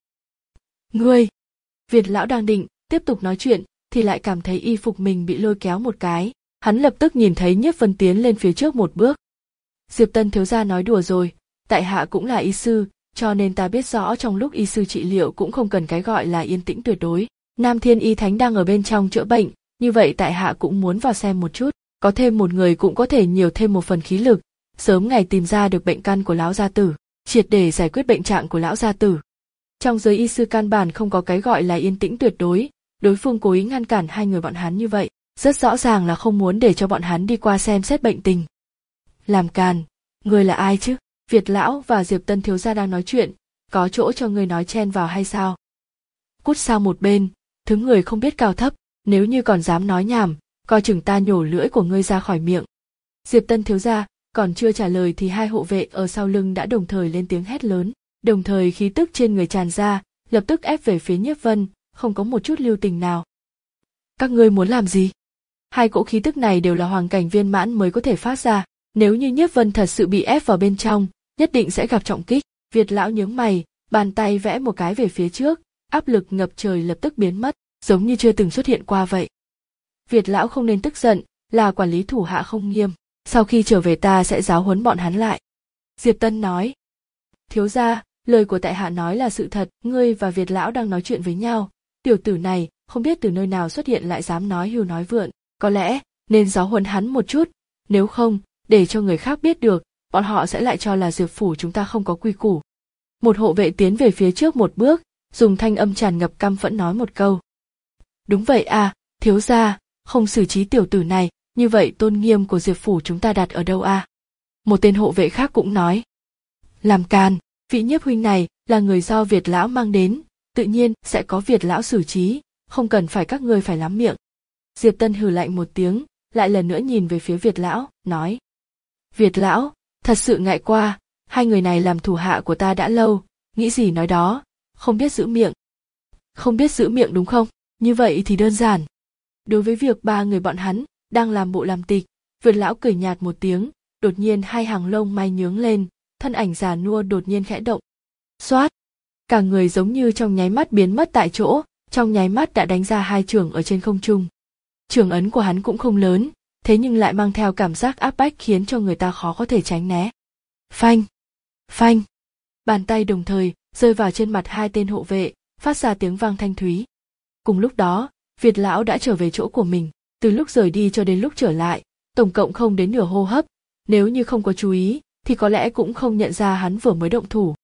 [SPEAKER 1] Ngươi! Việt lão đang định, tiếp tục nói chuyện, thì lại cảm thấy y phục mình bị lôi kéo một cái, hắn lập tức nhìn thấy Nhiếp Vân tiến lên phía trước một bước. Diệp Tân thiếu gia nói đùa rồi, tại hạ cũng là y sư, cho nên ta biết rõ trong lúc y sư trị liệu cũng không cần cái gọi là yên tĩnh tuyệt đối. Nam Thiên Y Thánh đang ở bên trong chữa bệnh, như vậy tại hạ cũng muốn vào xem một chút, có thêm một người cũng có thể nhiều thêm một phần khí lực, sớm ngày tìm ra được bệnh căn của lão gia tử, triệt để giải quyết bệnh trạng của lão gia tử. Trong giới y sư căn bản không có cái gọi là yên tĩnh tuyệt đối, đối phương cố ý ngăn cản hai người bọn hắn như vậy, rất rõ ràng là không muốn để cho bọn hắn đi qua xem xét bệnh tình. Làm càn, ngươi là ai chứ? Việt lão và Diệp Tân thiếu gia đang nói chuyện, có chỗ cho ngươi nói chen vào hay sao? Cút sang một bên, thứ người không biết cao thấp, nếu như còn dám nói nhảm, coi chừng ta nhổ lưỡi của ngươi ra khỏi miệng. Diệp Tân thiếu gia còn chưa trả lời thì hai hộ vệ ở sau lưng đã đồng thời lên tiếng hét lớn, đồng thời khí tức trên người tràn ra, lập tức ép về phía Nhiếp Vân, không có một chút lưu tình nào. Các ngươi muốn làm gì? Hai cỗ khí tức này đều là hoàng cảnh viên mãn mới có thể phát ra, nếu như Nhiếp Vân thật sự bị ép vào bên trong, nhất định sẽ gặp trọng kích. Việt lão nhướng mày, bàn tay vẽ một cái về phía trước, áp lực ngập trời lập tức biến mất, giống như chưa từng xuất hiện qua vậy. Việt lão không nên tức giận, là quản lý thủ hạ không nghiêm, sau khi trở về ta sẽ giáo huấn bọn hắn lại. Diệp Tân nói. Thiếu gia, lời của tại hạ nói là sự thật, ngươi và Việt lão đang nói chuyện với nhau, tiểu tử này không biết từ nơi nào xuất hiện lại dám nói hưu nói vượn, có lẽ nên giáo huấn hắn một chút, nếu không, để cho người khác biết được, bọn họ sẽ lại cho là Diệp phủ chúng ta không có quy củ. Một hộ vệ tiến về phía trước một bước, dùng thanh âm tràn ngập căm phẫn nói một câu. Đúng vậy à, thiếu gia, không xử trí tiểu tử này, như vậy tôn nghiêm của Diệp phủ chúng ta đặt ở đâu à? Một tên hộ vệ khác cũng nói. Làm càn, vị Nhiếp huynh này là người do Việt lão mang đến, tự nhiên sẽ có Việt lão xử trí, không cần phải các ngươi phải lắm miệng. Diệp Tân hừ lạnh một tiếng, lại lần nữa nhìn về phía Việt lão, nói. Việt lão, thật sự ngại qua, hai người này làm thủ hạ của ta đã lâu, nghĩ gì nói đó, không biết giữ miệng. Không biết giữ miệng đúng không? Như vậy thì đơn giản. Đối với việc ba người bọn hắn đang làm bộ làm tịch, Việt lão cười nhạt một tiếng, đột nhiên hai hàng lông mày nhướng lên, thân ảnh già nua đột nhiên khẽ động. Xoát! Cả người giống như trong nháy mắt biến mất tại chỗ, trong nháy mắt đã đánh ra hai chưởng ở trên không trung. Chưởng ấn của hắn cũng không lớn, thế nhưng lại mang theo cảm giác áp bách khiến cho người ta khó có thể tránh né. Phanh! Phanh! Bàn tay đồng thời rơi vào trên mặt hai tên hộ vệ, phát ra tiếng vang thanh thúy. Cùng lúc đó, Việt lão đã trở về chỗ của mình, từ lúc rời đi cho đến lúc trở lại, tổng cộng không đến nửa hô hấp, nếu như không có chú ý, thì có lẽ cũng không nhận ra hắn vừa mới động thủ.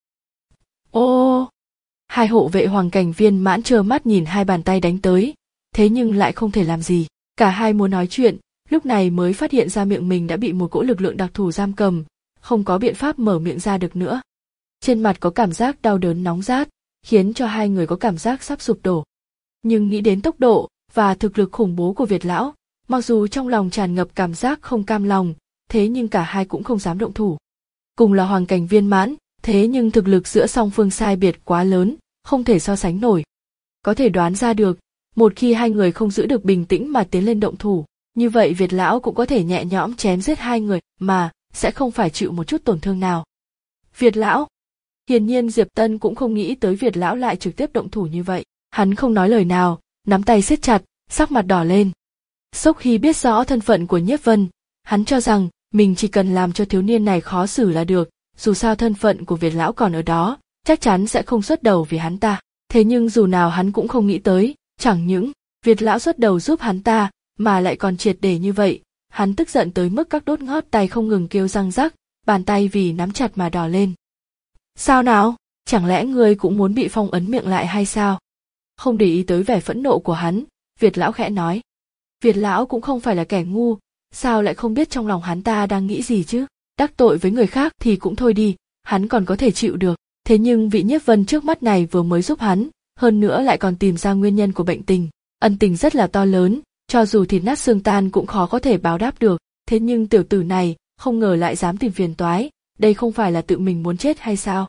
[SPEAKER 1] Ô! Hai hộ vệ hoàng cảnh viên mãn trơ mắt nhìn hai bàn tay đánh tới, thế nhưng lại không thể làm gì, cả hai muốn nói chuyện, lúc này mới phát hiện ra miệng mình đã bị một cỗ lực lượng đặc thù giam cầm, không có biện pháp mở miệng ra được nữa. Trên mặt có cảm giác đau đớn nóng rát, khiến cho hai người có cảm giác sắp sụp đổ. Nhưng nghĩ đến tốc độ và thực lực khủng bố của Việt lão, mặc dù trong lòng tràn ngập cảm giác không cam lòng, thế nhưng cả hai cũng không dám động thủ. Cùng là hoàng cảnh viên mãn, thế nhưng thực lực giữa song phương sai biệt quá lớn, không thể so sánh nổi. Có thể đoán ra được, một khi hai người không giữ được bình tĩnh mà tiến lên động thủ, như vậy Việt lão cũng có thể nhẹ nhõm chém giết hai người mà sẽ không phải chịu một chút tổn thương nào. Việt lão, hiển nhiên Diệp Tân cũng không nghĩ tới Việt lão lại trực tiếp động thủ như vậy, hắn không nói lời nào, nắm tay siết chặt, sắc mặt đỏ lên. Sốc khi biết rõ thân phận của Nhiếp Vân, hắn cho rằng mình chỉ cần làm cho thiếu niên này khó xử là được, dù sao thân phận của Việt lão còn ở đó, chắc chắn sẽ không xuất đầu vì hắn ta. Thế nhưng dù nào hắn cũng không nghĩ tới, chẳng những Việt lão xuất đầu giúp hắn ta, mà lại còn triệt để như vậy, hắn tức giận tới mức các đốt ngót tay không ngừng kêu răng rắc, bàn tay vì nắm chặt mà đỏ lên. Sao nào, chẳng lẽ ngươi cũng muốn bị phong ấn miệng lại hay sao? Không để ý tới vẻ phẫn nộ của hắn, Việt lão khẽ nói. Việt lão cũng không phải là kẻ ngu, sao lại không biết trong lòng hắn ta đang nghĩ gì chứ? Đắc tội với người khác thì cũng thôi đi, hắn còn có thể chịu được. Thế nhưng vị Nhiếp Vân trước mắt này vừa mới giúp hắn, hơn nữa lại còn tìm ra nguyên nhân của bệnh tình, ân tình rất là to lớn, cho dù thịt nát xương tan cũng khó có thể báo đáp được. Thế nhưng tiểu tử này không ngờ lại dám tìm phiền toái, đây không phải là tự mình muốn chết hay sao?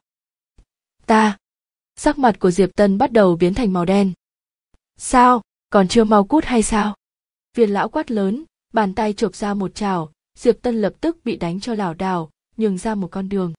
[SPEAKER 1] Ta. Sắc mặt của Diệp Tân bắt đầu biến thành màu đen. Sao, còn chưa mau cút hay sao? Việt lão quát lớn, bàn tay chộp ra một chảo, Diệp Tân lập tức bị đánh cho lảo đảo, nhường ra một con đường.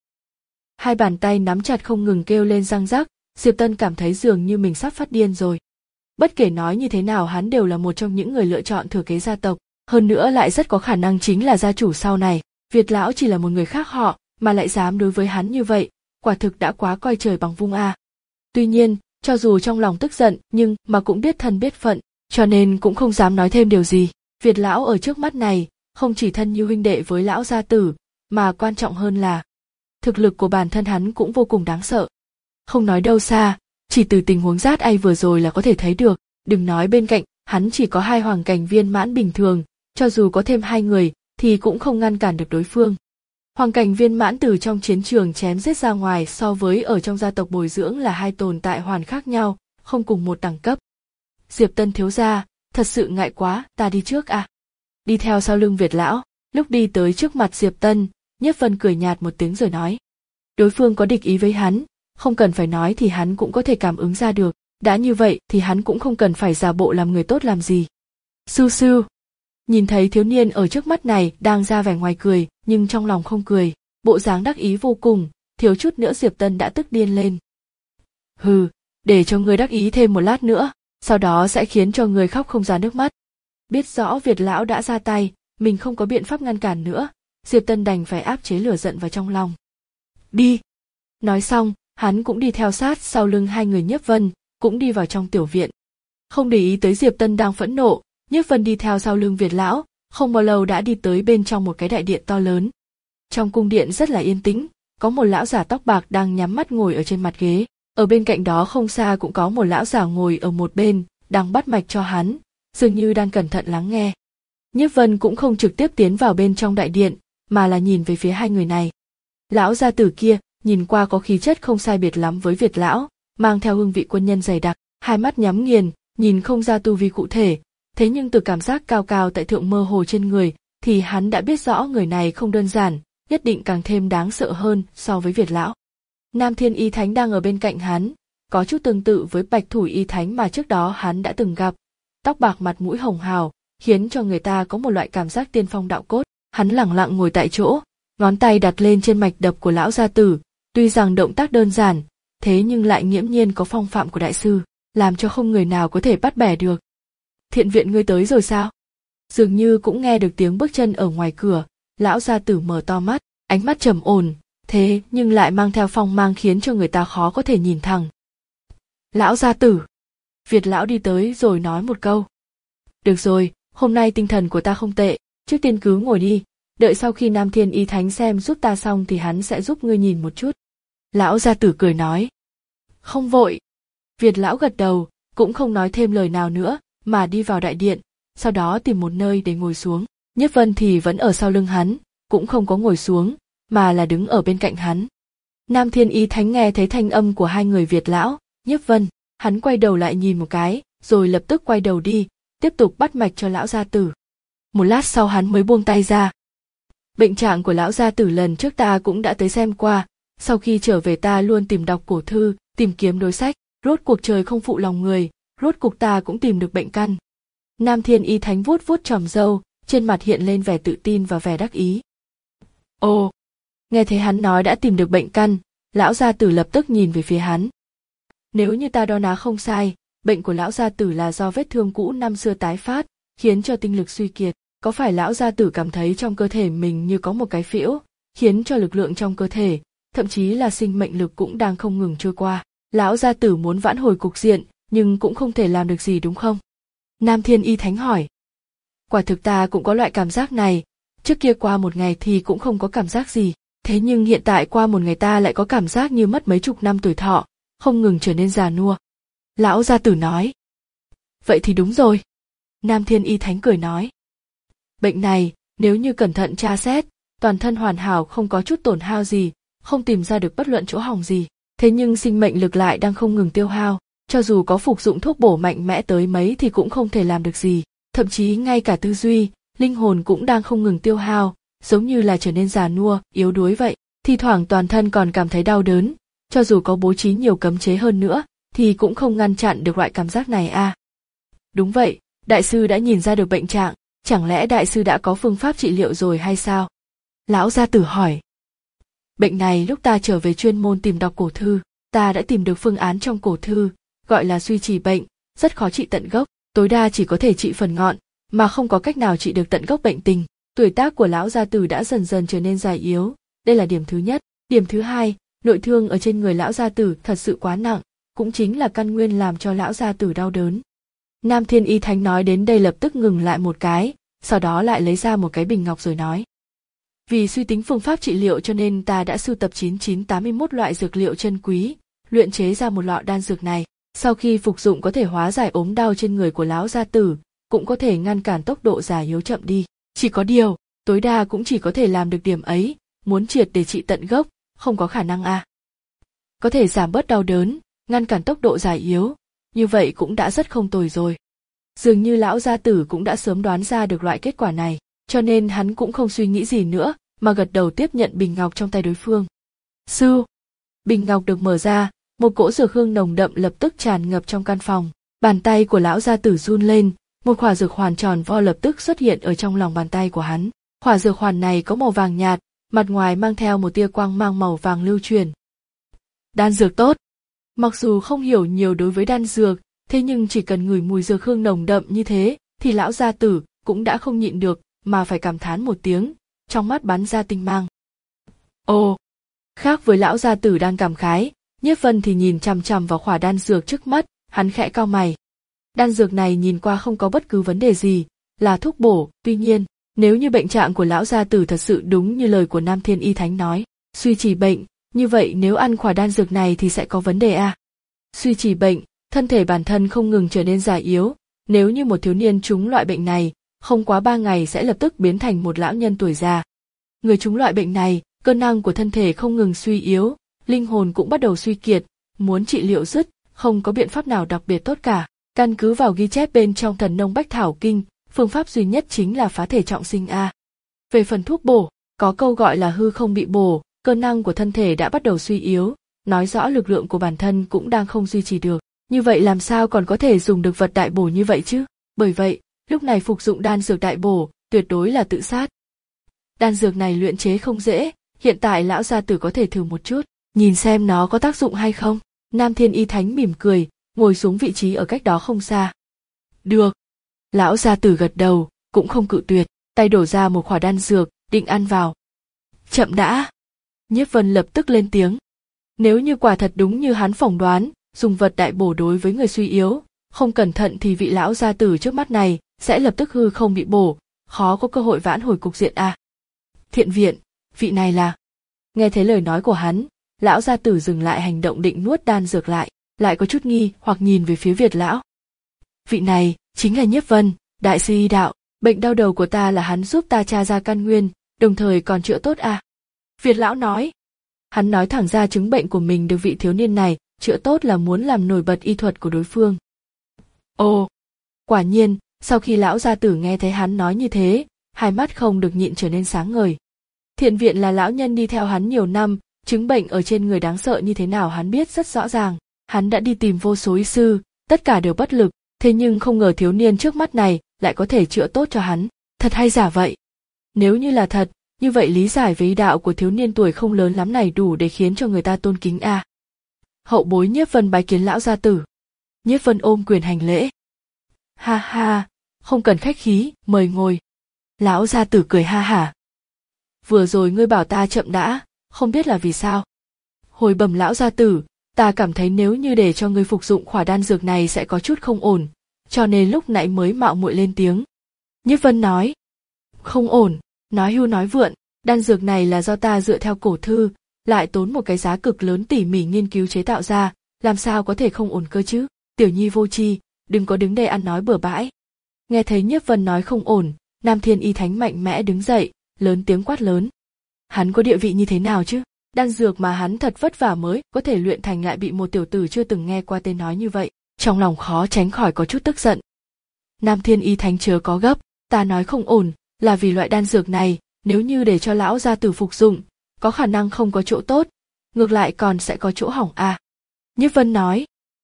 [SPEAKER 1] Hai bàn tay nắm chặt không ngừng kêu lên răng rắc, Diệp Tân cảm thấy dường như mình sắp phát điên rồi. Bất kể nói như thế nào hắn đều là một trong những người lựa chọn thừa kế gia tộc, hơn nữa lại rất có khả năng chính là gia chủ sau này. Việt lão chỉ là một người khác họ, mà lại dám đối với hắn như vậy, quả thực đã quá coi trời bằng vung a. Tuy nhiên, cho dù trong lòng tức giận nhưng mà cũng biết thân biết phận, cho nên cũng không dám nói thêm điều gì. Việt lão ở trước mắt này, không chỉ thân như huynh đệ với lão gia tử, mà quan trọng hơn là thực lực của bản thân hắn cũng vô cùng đáng sợ. Không nói đâu xa, chỉ từ tình huống rát ai vừa rồi là có thể thấy được, đừng nói bên cạnh, hắn chỉ có hai hoàng cảnh viên mãn bình thường, cho dù có thêm hai người, thì cũng không ngăn cản được đối phương. Hoàng cảnh viên mãn từ trong chiến trường chém giết ra ngoài so với ở trong gia tộc bồi dưỡng là hai tồn tại hoàn khác nhau, không cùng một đẳng cấp. Diệp Tân thiếu gia, thật sự ngại quá, ta đi trước à? Đi theo sau lưng Việt lão, lúc đi tới trước mặt Diệp Tân, Nhiếp Vân cười nhạt một tiếng rồi nói. Đối phương có địch ý với hắn, không cần phải nói thì hắn cũng có thể cảm ứng ra được, đã như vậy thì hắn cũng không cần phải giả bộ làm người tốt làm gì. Sưu sưu. Nhìn thấy thiếu niên ở trước mắt này đang ra vẻ ngoài cười, nhưng trong lòng không cười, bộ dáng đắc ý vô cùng, thiếu chút nữa Diệp Tân đã tức điên lên. Hừ, để cho ngươi đắc ý thêm một lát nữa, sau đó sẽ khiến cho ngươi khóc không ra nước mắt. Biết rõ Việt lão đã ra tay, mình không có biện pháp ngăn cản nữa, Diệp Tân đành phải áp chế lửa giận vào trong lòng. Đi. Nói xong, hắn cũng đi theo sát sau lưng hai người Nhiếp Vân, cũng đi vào trong tiểu viện. Không để ý tới Diệp Tân đang phẫn nộ, Nhiếp Vân đi theo sau lưng Việt lão, không bao lâu đã đi tới bên trong một cái đại điện to lớn. Trong cung điện rất là yên tĩnh, có một lão giả tóc bạc đang nhắm mắt ngồi ở trên mặt ghế, ở bên cạnh đó không xa cũng có một lão giả ngồi ở một bên, đang bắt mạch cho hắn, dường như đang cẩn thận lắng nghe. Nhiếp Vân cũng không trực tiếp tiến vào bên trong đại điện, mà là nhìn về phía hai người này. Lão gia tử kia, nhìn qua có khí chất không sai biệt lắm với Việt lão, mang theo hương vị quân nhân dày đặc, hai mắt nhắm nghiền, nhìn không ra tu vi cụ thể, thế nhưng từ cảm giác cao cao tại thượng mơ hồ trên người, thì hắn đã biết rõ người này không đơn giản, nhất định càng thêm đáng sợ hơn so với Việt lão. Nam Thiên Y Thánh đang ở bên cạnh hắn, có chút tương tự với Bạch Thủ Y Thánh mà trước đó hắn đã từng gặp, tóc bạc mặt mũi hồng hào, khiến cho người ta có một loại cảm giác tiên phong đạo cốt. Hắn lẳng lặng ngồi tại chỗ, ngón tay đặt lên trên mạch đập của lão gia tử, tuy rằng động tác đơn giản, thế nhưng lại nghiễm nhiên có phong phạm của đại sư, làm cho không người nào có thể bắt bẻ được. Thiện viện ngươi tới rồi sao? Dường như cũng nghe được tiếng bước chân ở ngoài cửa, lão gia tử mở to mắt, ánh mắt trầm ổn, thế nhưng lại mang theo phong mang khiến cho người ta khó có thể nhìn thẳng. Lão gia tử. Việt lão đi tới rồi nói một câu. Được rồi, hôm nay tinh thần của ta không tệ, trước tiên cứ ngồi đi, đợi sau khi Nam Thiên Y Thánh xem giúp ta xong thì hắn sẽ giúp ngươi nhìn một chút. Lão gia tử cười nói. Không vội. Việt lão gật đầu, cũng không nói thêm lời nào nữa, mà đi vào đại điện, sau đó tìm một nơi để ngồi xuống. Nhiếp Vân thì vẫn ở sau lưng hắn, cũng không có ngồi xuống, mà là đứng ở bên cạnh hắn. Nam Thiên Y Thánh nghe thấy thanh âm của hai người Việt lão, Nhiếp Vân, hắn quay đầu lại nhìn một cái, rồi lập tức quay đầu đi, tiếp tục bắt mạch cho lão gia tử. Một lát sau hắn mới buông tay ra. Bệnh trạng của lão gia tử lần trước ta cũng đã tới xem qua, sau khi trở về ta luôn tìm đọc cổ thư, tìm kiếm đối sách, rốt cuộc trời không phụ lòng người, rốt cục ta cũng tìm được bệnh căn. Nam Thiên Y Thánh vuốt vuốt chòm râu, trên mặt hiện lên vẻ tự tin và vẻ đắc ý. Ồ, nghe thấy hắn nói đã tìm được bệnh căn, lão gia tử lập tức nhìn về phía hắn. Nếu như ta đo ná không sai, bệnh của lão gia tử là do vết thương cũ năm xưa tái phát, khiến cho tinh lực suy kiệt. Có phải lão gia tử cảm thấy trong cơ thể mình như có một cái phễu, khiến cho lực lượng trong cơ thể, thậm chí là sinh mệnh lực cũng đang không ngừng trôi qua. Lão gia tử muốn vãn hồi cục diện, nhưng cũng không thể làm được gì đúng không? Nam Thiên Y Thánh hỏi. Quả thực ta cũng có loại cảm giác này, trước kia qua một ngày thì cũng không có cảm giác gì, thế nhưng hiện tại qua một ngày ta lại có cảm giác như mất mấy chục năm tuổi thọ, không ngừng trở nên già nua. Lão gia tử nói. Vậy thì đúng rồi. Nam Thiên Y Thánh cười nói. Bệnh này, nếu như cẩn thận tra xét, toàn thân hoàn hảo không có chút tổn hao gì, không tìm ra được bất luận chỗ hỏng gì. Thế nhưng sinh mệnh lực lại đang không ngừng tiêu hao, cho dù có phục dụng thuốc bổ mạnh mẽ tới mấy thì cũng không thể làm được gì. Thậm chí ngay cả tư duy, linh hồn cũng đang không ngừng tiêu hao, giống như là trở nên già nua, yếu đuối vậy. Thi thoảng toàn thân còn cảm thấy đau đớn, cho dù có bố trí nhiều cấm chế hơn nữa, thì cũng không ngăn chặn được loại cảm giác này à. Đúng vậy, đại sư đã nhìn ra được bệnh trạng, chẳng lẽ đại sư đã có phương pháp trị liệu rồi hay sao? Lão gia tử hỏi. Bệnh này lúc ta trở về chuyên môn tìm đọc cổ thư, ta đã tìm được phương án trong cổ thư, gọi là duy trì bệnh, rất khó trị tận gốc, tối đa chỉ có thể trị phần ngọn, mà không có cách nào trị được tận gốc bệnh tình. Tuổi tác của lão gia tử đã dần dần trở nên già yếu, đây là điểm thứ nhất. Điểm thứ hai, nội thương ở trên người lão gia tử thật sự quá nặng, cũng chính là căn nguyên làm cho lão gia tử đau đớn. Nam Thiên Y Thánh nói đến đây lập tức ngừng lại một cái, sau đó lại lấy ra một cái bình ngọc rồi nói. Vì suy tính phương pháp trị liệu cho nên ta đã sưu tập chín chín tám mươi mốt loại dược liệu chân quý, luyện chế ra một lọ đan dược này. Sau khi phục dụng có thể hóa giải ốm đau trên người của lão gia tử, cũng có thể ngăn cản tốc độ già yếu chậm đi. Chỉ có điều, tối đa cũng chỉ có thể làm được điểm ấy, muốn triệt để trị tận gốc, không có khả năng à. Có thể giảm bớt đau đớn, ngăn cản tốc độ già yếu, như vậy cũng đã rất không tồi rồi. Dường như lão gia tử cũng đã sớm đoán ra được loại kết quả này, cho nên hắn cũng không suy nghĩ gì nữa, mà gật đầu tiếp nhận bình ngọc trong tay đối phương. Sư! Bình ngọc được mở ra, một cỗ dược hương nồng đậm lập tức tràn ngập trong căn phòng. Bàn tay của lão gia tử run lên, một khỏa dược hoàn tròn vo lập tức xuất hiện ở trong lòng bàn tay của hắn. Khỏa dược hoàn này có màu vàng nhạt, mặt ngoài mang theo một tia quang mang màu vàng lưu truyền. Đan dược tốt. Mặc dù không hiểu nhiều đối với đan dược, thế nhưng chỉ cần ngửi mùi dược hương nồng đậm như thế, thì lão gia tử cũng đã không nhịn được, mà phải cảm thán một tiếng, trong mắt bắn ra tinh mang. Ồ! Khác với lão gia tử đang cảm khái, Nhiếp Vân thì nhìn chằm chằm vào khỏa đan dược trước mắt, hắn khẽ cau mày. Đan dược này nhìn qua không có bất cứ vấn đề gì, là thuốc bổ, tuy nhiên, nếu như bệnh trạng của lão gia tử thật sự đúng như lời của Nam Thiên Y Thánh nói, suy trì bệnh, như vậy nếu ăn khỏa đan dược này thì sẽ có vấn đề à? Suy trì bệnh, thân thể bản thân không ngừng trở nên già yếu, nếu như một thiếu niên trúng loại bệnh này, không quá ba ngày sẽ lập tức biến thành một lão nhân tuổi già. Người trúng loại bệnh này, cơ năng của thân thể không ngừng suy yếu, linh hồn cũng bắt đầu suy kiệt, muốn trị liệu dứt, không có biện pháp nào đặc biệt tốt cả. Căn cứ vào ghi chép bên trong Thần Nông Bách Thảo Kinh, phương pháp duy nhất chính là phá thể trọng sinh a. Về phần thuốc bổ, có câu gọi là hư không bị bổ, cơ năng của thân thể đã bắt đầu suy yếu, nói rõ lực lượng của bản thân cũng đang không duy trì được. Như vậy làm sao còn có thể dùng được vật đại bổ như vậy chứ? Bởi vậy, lúc này phục dụng đan dược đại bổ, tuyệt đối là tự sát. Đan dược này luyện chế không dễ, hiện tại lão gia tử có thể thử một chút, nhìn xem nó có tác dụng hay không. Nam Thiên Y Thánh mỉm cười, ngồi xuống vị trí ở cách đó không xa. Được. Lão gia tử gật đầu, cũng không cự tuyệt, tay đổ ra một khỏa đan dược, định ăn vào. Chậm đã. Nhiếp Vân lập tức lên tiếng. Nếu như quả thật đúng như hắn phỏng đoán, dùng vật đại bổ đối với người suy yếu, không cẩn thận thì vị lão gia tử trước mắt này sẽ lập tức hư không bị bổ, khó có cơ hội vãn hồi cục diện à. Thiện viện, vị này là... Nghe thấy lời nói của hắn, lão gia tử dừng lại hành động định nuốt đan dược lại, lại có chút nghi hoặc nhìn về phía Việt lão. Vị này chính là Nhiếp Vân, đại sư y đạo, bệnh đau đầu của ta là hắn giúp ta tra ra căn nguyên, đồng thời còn chữa tốt à. Việt lão nói. Hắn nói thẳng ra chứng bệnh của mình được vị thiếu niên này chữa tốt là muốn làm nổi bật y thuật của đối phương. Ồ, quả nhiên, sau khi lão gia tử nghe thấy hắn nói như thế, hai mắt không được nhịn trở nên sáng ngời. Thiện viện là lão nhân đi theo hắn nhiều năm, chứng bệnh ở trên người đáng sợ như thế nào hắn biết rất rõ ràng. Hắn đã đi tìm vô số y sư, tất cả đều bất lực, thế nhưng không ngờ thiếu niên trước mắt này lại có thể chữa tốt cho hắn, thật hay giả vậy? Nếu như là thật, như vậy lý giải về ý đạo của thiếu niên tuổi không lớn lắm này đủ để khiến cho người ta tôn kính a. À. Hậu bối Nhiếp Vân bái kiến lão gia tử. Nhiếp Vân ôm quyền hành lễ. Ha ha, không cần khách khí, mời ngồi. Lão gia tử cười ha hả. Vừa rồi ngươi bảo ta chậm đã, không biết là vì sao. Hồi bẩm lão gia tử, ta cảm thấy nếu như để cho ngươi phục dụng khỏa đan dược này sẽ có chút không ổn, cho nên lúc nãy mới mạo muội lên tiếng. Nhiếp Vân nói. Không ổn, nói hưu nói vượn, đan dược này là do ta dựa theo cổ thư, lại tốn một cái giá cực lớn tỉ mỉ nghiên cứu chế tạo ra, làm sao có thể không ổn cơ chứ? Tiểu nhi vô tri, đừng có đứng đây ăn nói bừa bãi. Nghe thấy Nhiếp Vân nói không ổn, Nam Thiên Y Thánh mạnh mẽ đứng dậy, lớn tiếng quát lớn. Hắn có địa vị như thế nào chứ? Đan dược mà hắn thật vất vả mới có thể luyện thành lại bị một tiểu tử chưa từng nghe qua tên nói như vậy, trong lòng khó tránh khỏi có chút tức giận. Nam Thiên Y Thánh chớ có gấp, ta nói không ổn, là vì loại đan dược này, nếu như để cho lão gia tử phục dụng, có khả năng không có chỗ tốt, ngược lại còn sẽ có chỗ hỏng à. Nhiếp Vân nói.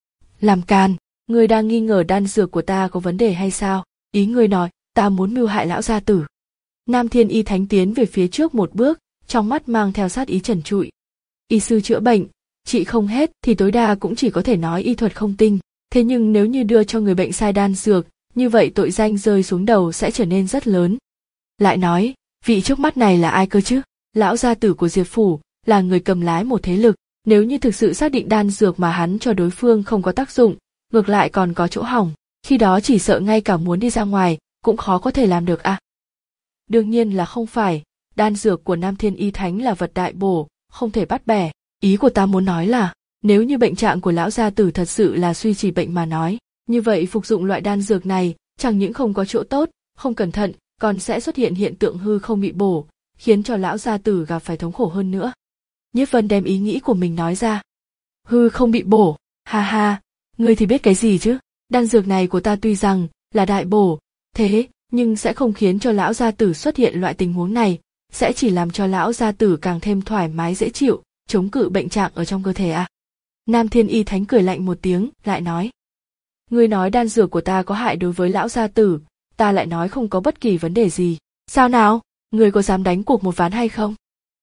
[SPEAKER 1] Làm càn, ngươi đang nghi ngờ đan dược của ta có vấn đề hay sao? Ý ngươi nói, ta muốn mưu hại lão gia tử. Nam Thiên Y Thánh tiến về phía trước một bước, trong mắt mang theo sát ý trần trụi. Y sư chữa bệnh, trị không hết thì tối đa cũng chỉ có thể nói y thuật không tinh, thế nhưng nếu như đưa cho người bệnh sai đan dược, như vậy tội danh rơi xuống đầu sẽ trở nên rất lớn. Lại nói, vị trước mắt này là ai cơ chứ? Lão gia tử của Diệp phủ, là người cầm lái một thế lực, nếu như thực sự xác định đan dược mà hắn cho đối phương không có tác dụng, ngược lại còn có chỗ hỏng, khi đó chỉ sợ ngay cả muốn đi ra ngoài, cũng khó có thể làm được à. Đương nhiên là không phải, đan dược của Nam Thiên Y Thánh là vật đại bổ, không thể bắt bẻ. Ý của ta muốn nói là, nếu như bệnh trạng của lão gia tử thật sự là suy trì bệnh mà nói, như vậy phục dụng loại đan dược này, chẳng những không có chỗ tốt, không cẩn thận, còn sẽ xuất hiện hiện tượng hư không bị bổ, khiến cho lão gia tử gặp phải thống khổ hơn nữa. Nhiếp Vân đem ý nghĩ của mình nói ra. Hư không bị bổ, ha ha, ngươi thì biết cái gì chứ? Đan dược này của ta tuy rằng là đại bổ, thế nhưng sẽ không khiến cho lão gia tử xuất hiện loại tình huống này, sẽ chỉ làm cho lão gia tử càng thêm thoải mái dễ chịu, chống cự bệnh trạng ở trong cơ thể à. Nam Thiên Y Thánh cười lạnh một tiếng, lại nói. Ngươi nói đan dược của ta có hại đối với lão gia tử, ta lại nói không có bất kỳ vấn đề gì. Sao nào, ngươi có dám đánh cuộc một ván hay không?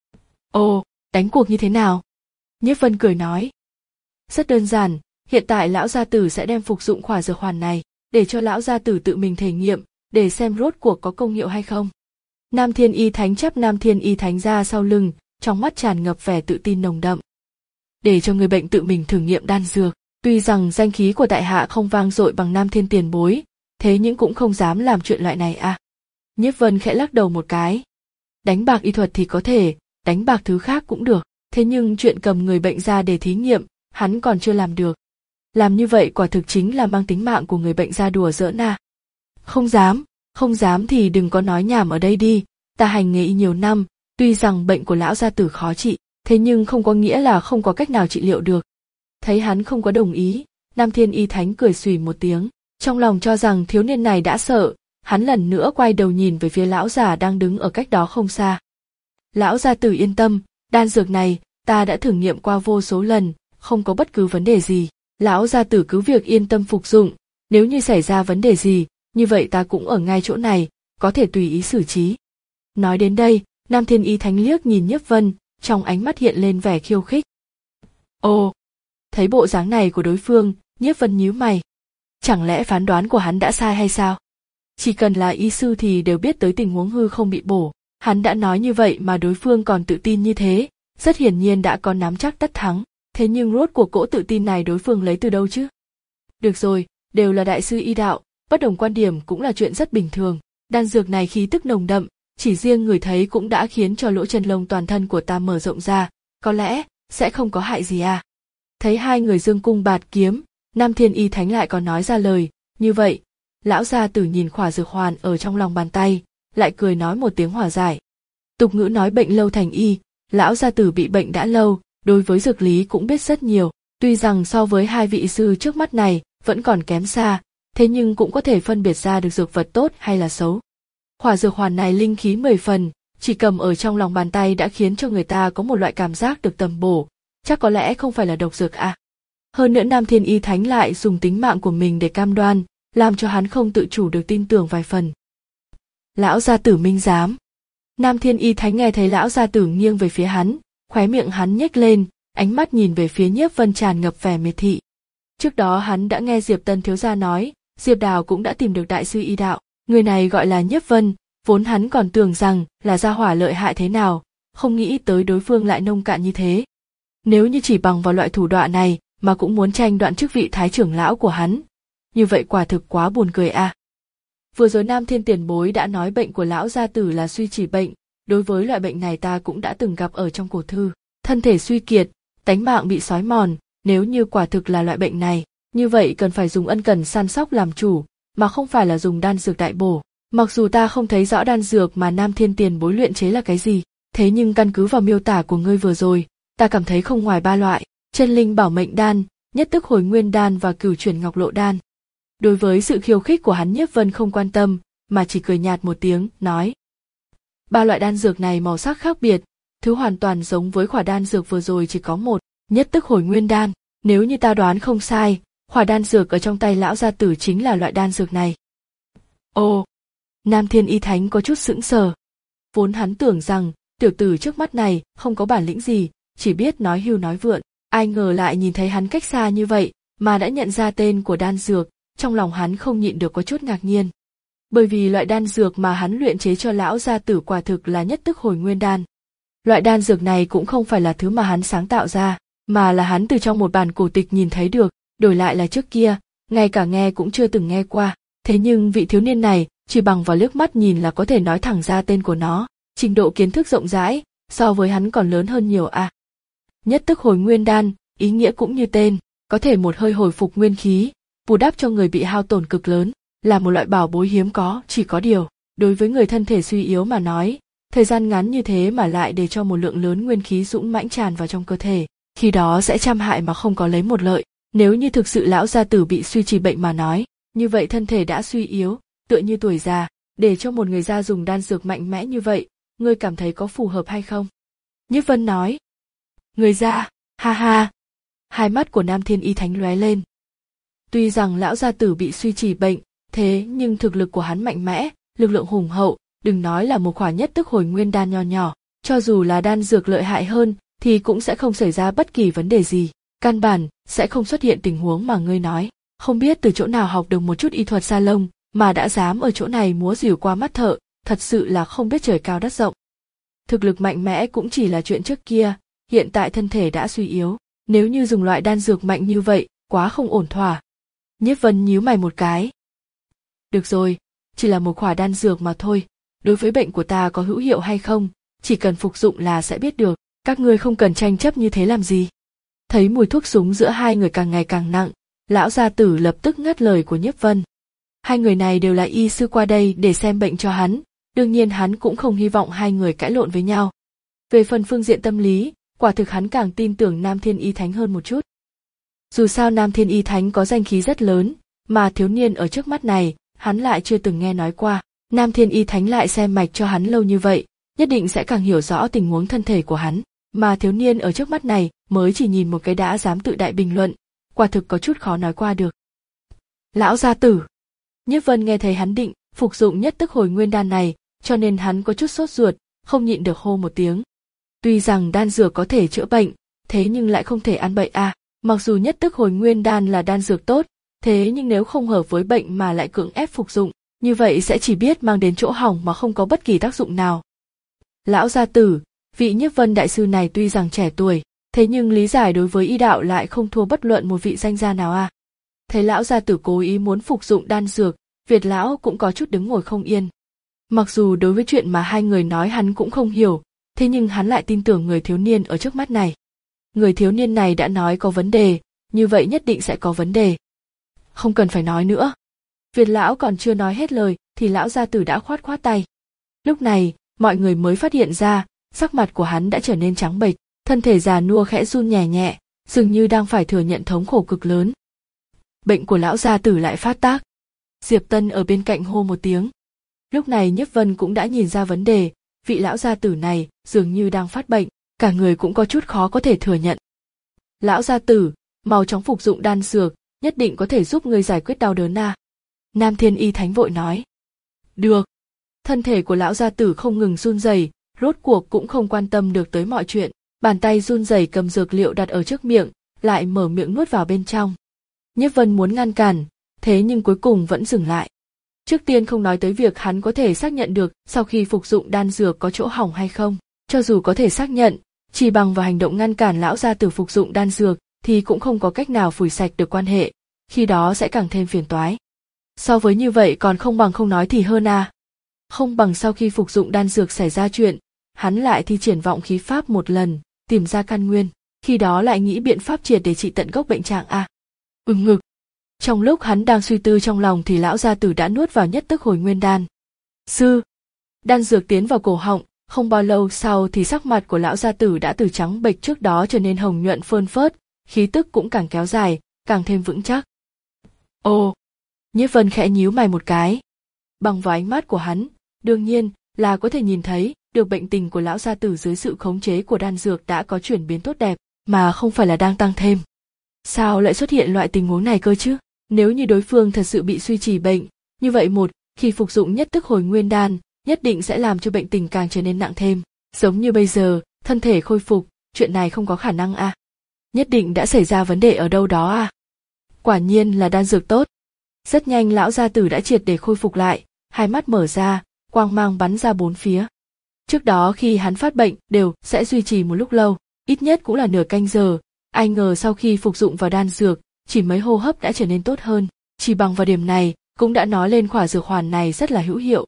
[SPEAKER 1] Ồ, đánh cuộc như thế nào? Nhiếp Vân cười nói. Rất đơn giản, hiện tại lão gia tử sẽ đem phục dụng khỏa dược hoàn này, để cho lão gia tử tự mình thể nghiệm, để xem rốt cuộc có công hiệu hay không. Nam Thiên Y Thánh chắp Nam Thiên Y Thánh ra sau lưng, trong mắt tràn ngập vẻ tự tin nồng đậm. Để cho người bệnh tự mình thử nghiệm đan dược, tuy rằng danh khí của tại hạ không vang dội bằng Nam Thiên tiền bối, thế nhưng cũng không dám làm chuyện loại này à. Nhiếp Vân khẽ lắc đầu một cái. Đánh bạc y thuật thì có thể, đánh bạc thứ khác cũng được, thế nhưng chuyện cầm người bệnh ra để thí nghiệm, hắn còn chưa làm được. Làm như vậy quả thực chính là mang tính mạng của người bệnh ra đùa giỡn à. Không dám, không dám thì đừng có nói nhảm ở đây đi, ta hành nghề y nhiều năm, tuy rằng bệnh của lão gia tử khó trị, thế nhưng không có nghĩa là không có cách nào trị liệu được. Thấy hắn không có đồng ý, Nam Thiên Y Thánh cười xùy một tiếng, trong lòng cho rằng thiếu niên này đã sợ, hắn lần nữa quay đầu nhìn về phía lão già đang đứng ở cách đó không xa. Lão gia tử yên tâm, đan dược này, ta đã thử nghiệm qua vô số lần, không có bất cứ vấn đề gì, lão gia tử cứ việc yên tâm phục dụng, nếu như xảy ra vấn đề gì, như vậy ta cũng ở ngay chỗ này, có thể tùy ý xử trí. Nói đến đây, Nam Thiên Y Thánh liếc nhìn Nhiếp Vân, trong ánh mắt hiện lên vẻ khiêu khích. Ồ, thấy bộ dáng này của đối phương, Nhiếp Vân nhíu mày. Chẳng lẽ phán đoán của hắn đã sai hay sao? Chỉ cần là y sư thì đều biết tới tình huống hư không bị bổ, hắn đã nói như vậy mà đối phương còn tự tin như thế, rất hiển nhiên đã có nắm chắc tất thắng, thế nhưng rốt cuộc cỗ tự tin này đối phương lấy từ đâu chứ? Được rồi, đều là đại sư y đạo, bất đồng quan điểm cũng là chuyện rất bình thường, đan dược này khí tức nồng đậm, chỉ riêng người thấy cũng đã khiến cho lỗ chân lông toàn thân của ta mở rộng ra, có lẽ sẽ không có hại gì à. Thấy hai người dương cung bạt kiếm, Nam Thiên Y Thánh lại còn nói ra lời, như vậy, lão gia tử nhìn khỏa dược hoàn ở trong lòng bàn tay, lại cười nói một tiếng hòa giải. Tục ngữ nói bệnh lâu thành y, lão gia tử bị bệnh đã lâu, đối với dược lý cũng biết rất nhiều, tuy rằng so với hai vị sư trước mắt này vẫn còn kém xa, thế nhưng cũng có thể phân biệt ra được dược vật tốt hay là xấu. Khỏa dược hoàn này linh khí mười phần, chỉ cầm ở trong lòng bàn tay đã khiến cho người ta có một loại cảm giác được tầm bổ, chắc có lẽ không phải là độc dược à. Hơn nữa Nam Thiên Y Thánh lại dùng tính mạng của mình để cam đoan, làm cho hắn không tự chủ được tin tưởng vài phần. Lão gia tử minh giám. Nam Thiên Y Thánh nghe thấy lão gia tử nghiêng về phía hắn, khóe miệng hắn nhếch lên, ánh mắt nhìn về phía Nhiếp Vân tràn ngập vẻ miệt thị. Trước đó hắn đã nghe Diệp Tân thiếu gia nói, Diệp Đào cũng đã tìm được đại sư y đạo, người này gọi là Nhiếp Vân, vốn hắn còn tưởng rằng là gia hỏa lợi hại thế nào, không nghĩ tới đối phương lại nông cạn như thế. Nếu như chỉ bằng vào loại thủ đoạn này mà cũng muốn tranh đoạt chức vị thái trưởng lão của hắn, như vậy quả thực quá buồn cười a. À. Vừa rồi Nam Thiên tiền bối đã nói bệnh của lão gia tử là suy trì bệnh, đối với loại bệnh này ta cũng đã từng gặp ở trong cổ thư, thân thể suy kiệt, tánh mạng bị xói mòn, nếu như quả thực là loại bệnh này, như vậy cần phải dùng ân cần săn sóc làm chủ, mà không phải là dùng đan dược đại bổ. Mặc dù ta không thấy rõ đan dược mà Nam Thiên tiền bối luyện chế là cái gì, thế nhưng căn cứ vào miêu tả của ngươi vừa rồi, ta cảm thấy không ngoài ba loại, chân linh bảo mệnh đan, nhất tức hồi nguyên đan và cửu chuyển ngọc lộ đan. Đối với sự khiêu khích của hắn Nhiếp Vân không quan tâm, mà chỉ cười nhạt một tiếng, nói. Ba loại đan dược này màu sắc khác biệt, thứ hoàn toàn giống với khỏa đan dược vừa rồi chỉ có một, nhất tức hồi nguyên đan, nếu như ta đoán không sai, khỏa đan dược ở trong tay lão gia tử chính là loại đan dược này. Ồ, Nam Thiên Y Thánh có chút sững sờ. Vốn hắn tưởng rằng, tiểu tử trước mắt này không có bản lĩnh gì, chỉ biết nói hưu nói vượn, ai ngờ lại nhìn thấy hắn cách xa như vậy, mà đã nhận ra tên của đan dược, trong lòng hắn không nhịn được có chút ngạc nhiên. Bởi vì loại đan dược mà hắn luyện chế cho lão gia tử quả thực là nhất tức hồi nguyên đan. Loại đan dược này cũng không phải là thứ mà hắn sáng tạo ra, mà là hắn từ trong một bản cổ tịch nhìn thấy được, đổi lại là trước kia, ngay cả nghe cũng chưa từng nghe qua. Thế nhưng vị thiếu niên này, chỉ bằng vào liếc mắt nhìn là có thể nói thẳng ra tên của nó, trình độ kiến thức rộng rãi, so với hắn còn lớn hơn nhiều à. Nhất tức hồi nguyên đan, ý nghĩa cũng như tên, có thể một hơi hồi phục nguyên khí, bù đắp cho người bị hao tổn cực lớn, là một loại bảo bối hiếm có, chỉ có điều, đối với người thân thể suy yếu mà nói, thời gian ngắn như thế mà lại để cho một lượng lớn nguyên khí dũng mãnh tràn vào trong cơ thể, khi đó sẽ trăm hại mà không có lấy một lợi. Nếu như thực sự lão gia tử bị suy trì bệnh mà nói, như vậy thân thể đã suy yếu, tựa như tuổi già, để cho một người già dùng đan dược mạnh mẽ như vậy, ngươi cảm thấy có phù hợp hay không? Nhiếp Vân nói. Người già, ha ha. Hai mắt của Nam Thiên Y Thánh lóe lên. Tuy rằng lão gia tử bị suy trì bệnh, thế nhưng thực lực của hắn mạnh mẽ, lực lượng hùng hậu, đừng nói là một khỏa nhất tức hồi nguyên đan nho nhỏ, cho dù là đan dược lợi hại hơn, thì cũng sẽ không xảy ra bất kỳ vấn đề gì. Căn bản, sẽ không xuất hiện tình huống mà ngươi nói, không biết từ chỗ nào học được một chút y thuật sa lông, mà đã dám ở chỗ này múa rìu qua mắt thợ, thật sự là không biết trời cao đất rộng. Thực lực mạnh mẽ cũng chỉ là chuyện trước kia, hiện tại thân thể đã suy yếu, nếu như dùng loại đan dược mạnh như vậy, quá không ổn thỏa. Nhiếp Vân nhíu mày một cái. Được rồi, chỉ là một khỏa đan dược mà thôi, đối với bệnh của ta có hữu hiệu hay không, chỉ cần phục dụng là sẽ biết được, các ngươi không cần tranh chấp như thế làm gì. Thấy mùi thuốc súng giữa hai người càng ngày càng nặng, lão gia tử lập tức ngắt lời của Nhiếp Vân. Hai người này đều là y sư qua đây để xem bệnh cho hắn, đương nhiên hắn cũng không hy vọng hai người cãi lộn với nhau. Về phần phương diện tâm lý, quả thực hắn càng tin tưởng Nam Thiên Y Thánh hơn một chút. Dù sao Nam Thiên Y Thánh có danh khí rất lớn, mà thiếu niên ở trước mắt này, hắn lại chưa từng nghe nói qua. Nam Thiên Y Thánh lại xem mạch cho hắn lâu như vậy, nhất định sẽ càng hiểu rõ tình huống thân thể của hắn. Mà thiếu niên ở trước mắt này mới chỉ nhìn một cái đã dám tự đại bình luận, quả thực có chút khó nói qua được. Lão gia tử. Nhiếp Vân nghe thấy hắn định phục dụng nhất tức hồi nguyên đan này, cho nên hắn có chút sốt ruột, không nhịn được hô một tiếng. Tuy rằng đan dược có thể chữa bệnh, thế nhưng lại không thể ăn bệnh à, mặc dù nhất tức hồi nguyên đan là đan dược tốt, thế nhưng nếu không hợp với bệnh mà lại cưỡng ép phục dụng, như vậy sẽ chỉ biết mang đến chỗ hỏng mà không có bất kỳ tác dụng nào. Lão gia tử, vị Nhiếp Vân đại sư này tuy rằng trẻ tuổi, thế nhưng lý giải đối với y đạo lại không thua bất luận một vị danh gia nào à. Thấy lão gia tử cố ý muốn phục dụng đan dược, Việt lão cũng có chút đứng ngồi không yên. Mặc dù đối với chuyện mà hai người nói hắn cũng không hiểu, thế nhưng hắn lại tin tưởng người thiếu niên ở trước mắt này. Người thiếu niên này đã nói có vấn đề, như vậy nhất định sẽ có vấn đề. Không cần phải nói nữa. Việt lão còn chưa nói hết lời, thì lão gia tử đã khoát khoát tay. Lúc này, mọi người mới phát hiện ra, sắc mặt của hắn đã trở nên trắng bệch, thân thể già nua khẽ run nhẹ nhẹ, dường như đang phải thừa nhận thống khổ cực lớn. Bệnh của lão gia tử lại phát tác. Diệp Tân ở bên cạnh hô một tiếng. Lúc này Nhiếp Vân cũng đã nhìn ra vấn đề, vị lão gia tử này dường như đang phát bệnh, cả người cũng có chút khó có thể thừa nhận. Lão gia tử, mau chóng phục dụng đan dược, nhất định có thể giúp ngươi giải quyết đau đớn à. Nam Thiên Y Thánh vội nói. Được. Thân thể của lão gia tử không ngừng run rẩy, rốt cuộc cũng không quan tâm được tới mọi chuyện, bàn tay run rẩy cầm dược liệu đặt ở trước miệng, lại mở miệng nuốt vào bên trong. Nhiếp Vân muốn ngăn cản, thế nhưng cuối cùng vẫn dừng lại. Trước tiên không nói tới việc hắn có thể xác nhận được sau khi phục dụng đan dược có chỗ hỏng hay không, cho dù có thể xác nhận, chỉ bằng vào hành động ngăn cản lão gia tử phục dụng đan dược thì cũng không có cách nào phủi sạch được quan hệ, khi đó sẽ càng thêm phiền toái. So với như vậy còn không bằng không nói thì hơn à. Không bằng sau khi phục dụng đan dược xảy ra chuyện, hắn lại thi triển vọng khí pháp một lần, tìm ra căn nguyên, khi đó lại nghĩ biện pháp triệt để trị tận gốc bệnh trạng à. Ừng ngực. Trong lúc hắn đang suy tư trong lòng thì lão gia tử đã nuốt vào nhất tức hồi nguyên đan. Sư. Đan dược tiến vào cổ họng, không bao lâu sau thì sắc mặt của lão gia tử đã từ trắng bệch trước đó trở nên hồng nhuận phơn phớt, khí tức cũng càng kéo dài, càng thêm vững chắc. Ồ. Nhiếp Vân khẽ nhíu mày một cái. Bằng vào ánh mắt của hắn, đương nhiên là có thể nhìn thấy được bệnh tình của lão gia tử dưới sự khống chế của đan dược đã có chuyển biến tốt đẹp, mà không phải là đang tăng thêm. Sao lại xuất hiện loại tình huống này cơ chứ? Nếu như đối phương thật sự bị suy trì bệnh, như vậy một, khi phục dụng nhất tức hồi nguyên đan, nhất định sẽ làm cho bệnh tình càng trở nên nặng thêm. Giống như bây giờ, thân thể khôi phục, chuyện này không có khả năng à? Nhất định đã xảy ra vấn đề ở đâu đó à? Quả nhiên là đan dược tốt. Rất nhanh lão gia tử đã triệt để khôi phục lại, hai mắt mở ra, quang mang bắn ra bốn phía. Trước đó khi hắn phát bệnh đều sẽ duy trì một lúc lâu, ít nhất cũng là nửa canh giờ, ai ngờ sau khi phục dụng vào đan dược, chỉ mấy hô hấp đã trở nên tốt hơn, chỉ bằng vào điểm này cũng đã nói lên khỏa dược hoàn này rất là hữu hiệu.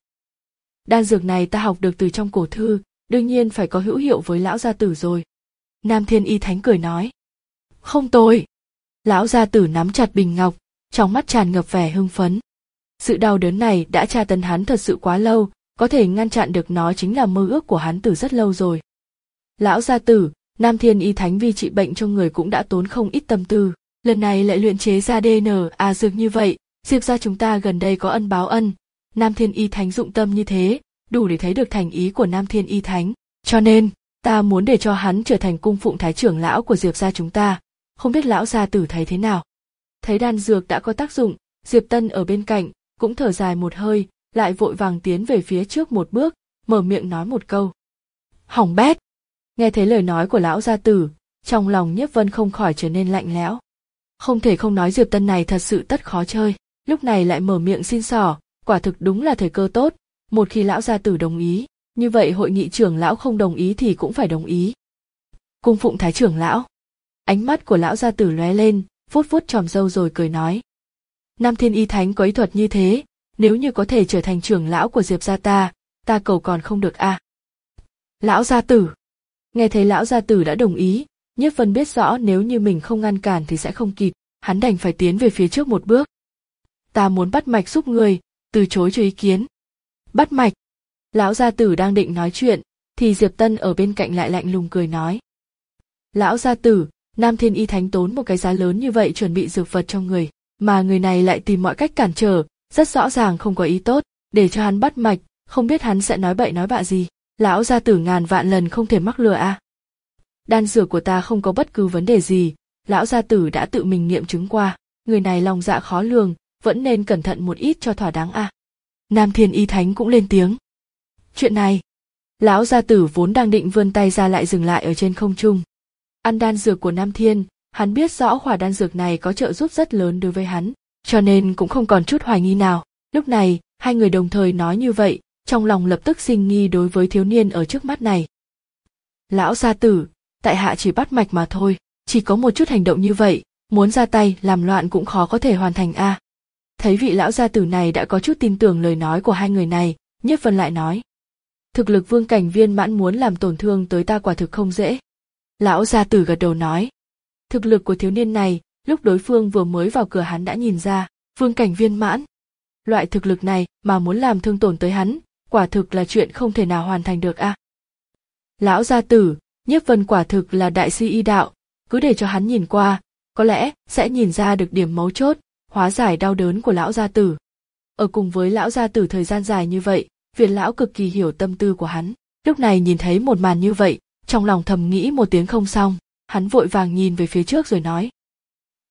[SPEAKER 1] Đan dược này ta học được từ trong cổ thư, đương nhiên phải có hữu hiệu với lão gia tử rồi. Nam Thiên Y Thánh cười nói. Không tồi. Lão gia tử nắm chặt bình ngọc, trong mắt tràn ngập vẻ hưng phấn. Sự đau đớn này đã tra tấn hắn thật sự quá lâu, có thể ngăn chặn được nó chính là mơ ước của hắn từ rất lâu rồi. Lão gia tử, Nam Thiên Y Thánh vì trị bệnh cho người cũng đã tốn không ít tâm tư, lần này lại luyện chế ra đê en a dược như vậy, Diệp gia chúng ta gần đây có ân báo ân. Nam Thiên Y Thánh dụng tâm như thế, đủ để thấy được thành ý của Nam Thiên Y Thánh, cho nên ta muốn để cho hắn trở thành cung phụng thái trưởng lão của Diệp gia chúng ta, không biết lão gia tử thấy thế nào. Thấy đan dược đã có tác dụng, Diệp Tân ở bên cạnh cũng thở dài một hơi, lại vội vàng tiến về phía trước một bước, mở miệng nói một câu. Hỏng bét. Nghe thấy lời nói của lão gia tử, trong lòng Nhiếp Vân không khỏi trở nên lạnh lẽo. Không thể không nói Diệp Tân này thật sự tất khó chơi, lúc này lại mở miệng xin xỏ, quả thực đúng là thời cơ tốt, một khi lão gia tử đồng ý, như vậy hội nghị trưởng lão không đồng ý thì cũng phải đồng ý. Cung phụng thái trưởng lão. Ánh mắt của lão gia tử lóe lên, vuốt vuốt tròm râu rồi cười nói. Nam Thiên Y Thánh có ý thuật như thế, nếu như có thể trở thành trưởng lão của Diệp gia ta, ta cầu còn không được à. Lão gia tử. Nghe thấy lão gia tử đã đồng ý, Nhiếp Vân biết rõ nếu như mình không ngăn cản thì sẽ không kịp, hắn đành phải tiến về phía trước một bước. Ta muốn bắt mạch giúp người, từ chối cho ý kiến. Bắt mạch. Lão gia tử đang định nói chuyện, thì Diệp Tân ở bên cạnh lại lạnh lùng cười nói. Lão gia tử, Nam Thiên Y Thánh tốn một cái giá lớn như vậy chuẩn bị dược vật cho người, mà người này lại tìm mọi cách cản trở, rất rõ ràng không có ý tốt, để cho hắn bắt mạch, không biết hắn sẽ nói bậy nói bạ gì. Lão gia tử ngàn vạn lần không thể mắc lừa à. Đan dược của ta không có bất cứ vấn đề gì, lão gia tử đã tự mình nghiệm chứng qua, người này lòng dạ khó lường, vẫn nên cẩn thận một ít cho thỏa đáng à. Nam Thiên Y Thánh cũng lên tiếng. Chuyện này, lão gia tử vốn đang định vươn tay ra lại dừng lại ở trên không trung. Ăn đan dược của Nam Thiên, hắn biết rõ khỏa đan dược này có trợ giúp rất lớn đối với hắn, cho nên cũng không còn chút hoài nghi nào. Lúc này, hai người đồng thời nói như vậy, trong lòng lập tức sinh nghi đối với thiếu niên ở trước mắt này. Lão gia tử, tại hạ chỉ bắt mạch mà thôi, chỉ có một chút hành động như vậy, muốn ra tay làm loạn cũng khó có thể hoàn thành a. À. Thấy vị lão gia tử này đã có chút tin tưởng lời nói của hai người này, Nhiếp Vân lại nói. Thực lực vương cảnh viên mãn muốn làm tổn thương tới ta quả thực không dễ. Lão gia tử gật đầu nói. Thực lực của thiếu niên này, lúc đối phương vừa mới vào cửa hắn đã nhìn ra, vương cảnh viên mãn. Loại thực lực này mà muốn làm thương tổn tới hắn, quả thực là chuyện không thể nào hoàn thành được a. À. Lão gia tử, Nhiếp Vân quả thực là đại sư y đạo, cứ để cho hắn nhìn qua, có lẽ sẽ nhìn ra được điểm mấu chốt, hóa giải đau đớn của lão gia tử. Ở cùng với lão gia tử thời gian dài như vậy, Việt lão cực kỳ hiểu tâm tư của hắn. Lúc này nhìn thấy một màn như vậy, trong lòng thầm nghĩ một tiếng không xong, hắn vội vàng nhìn về phía trước rồi nói.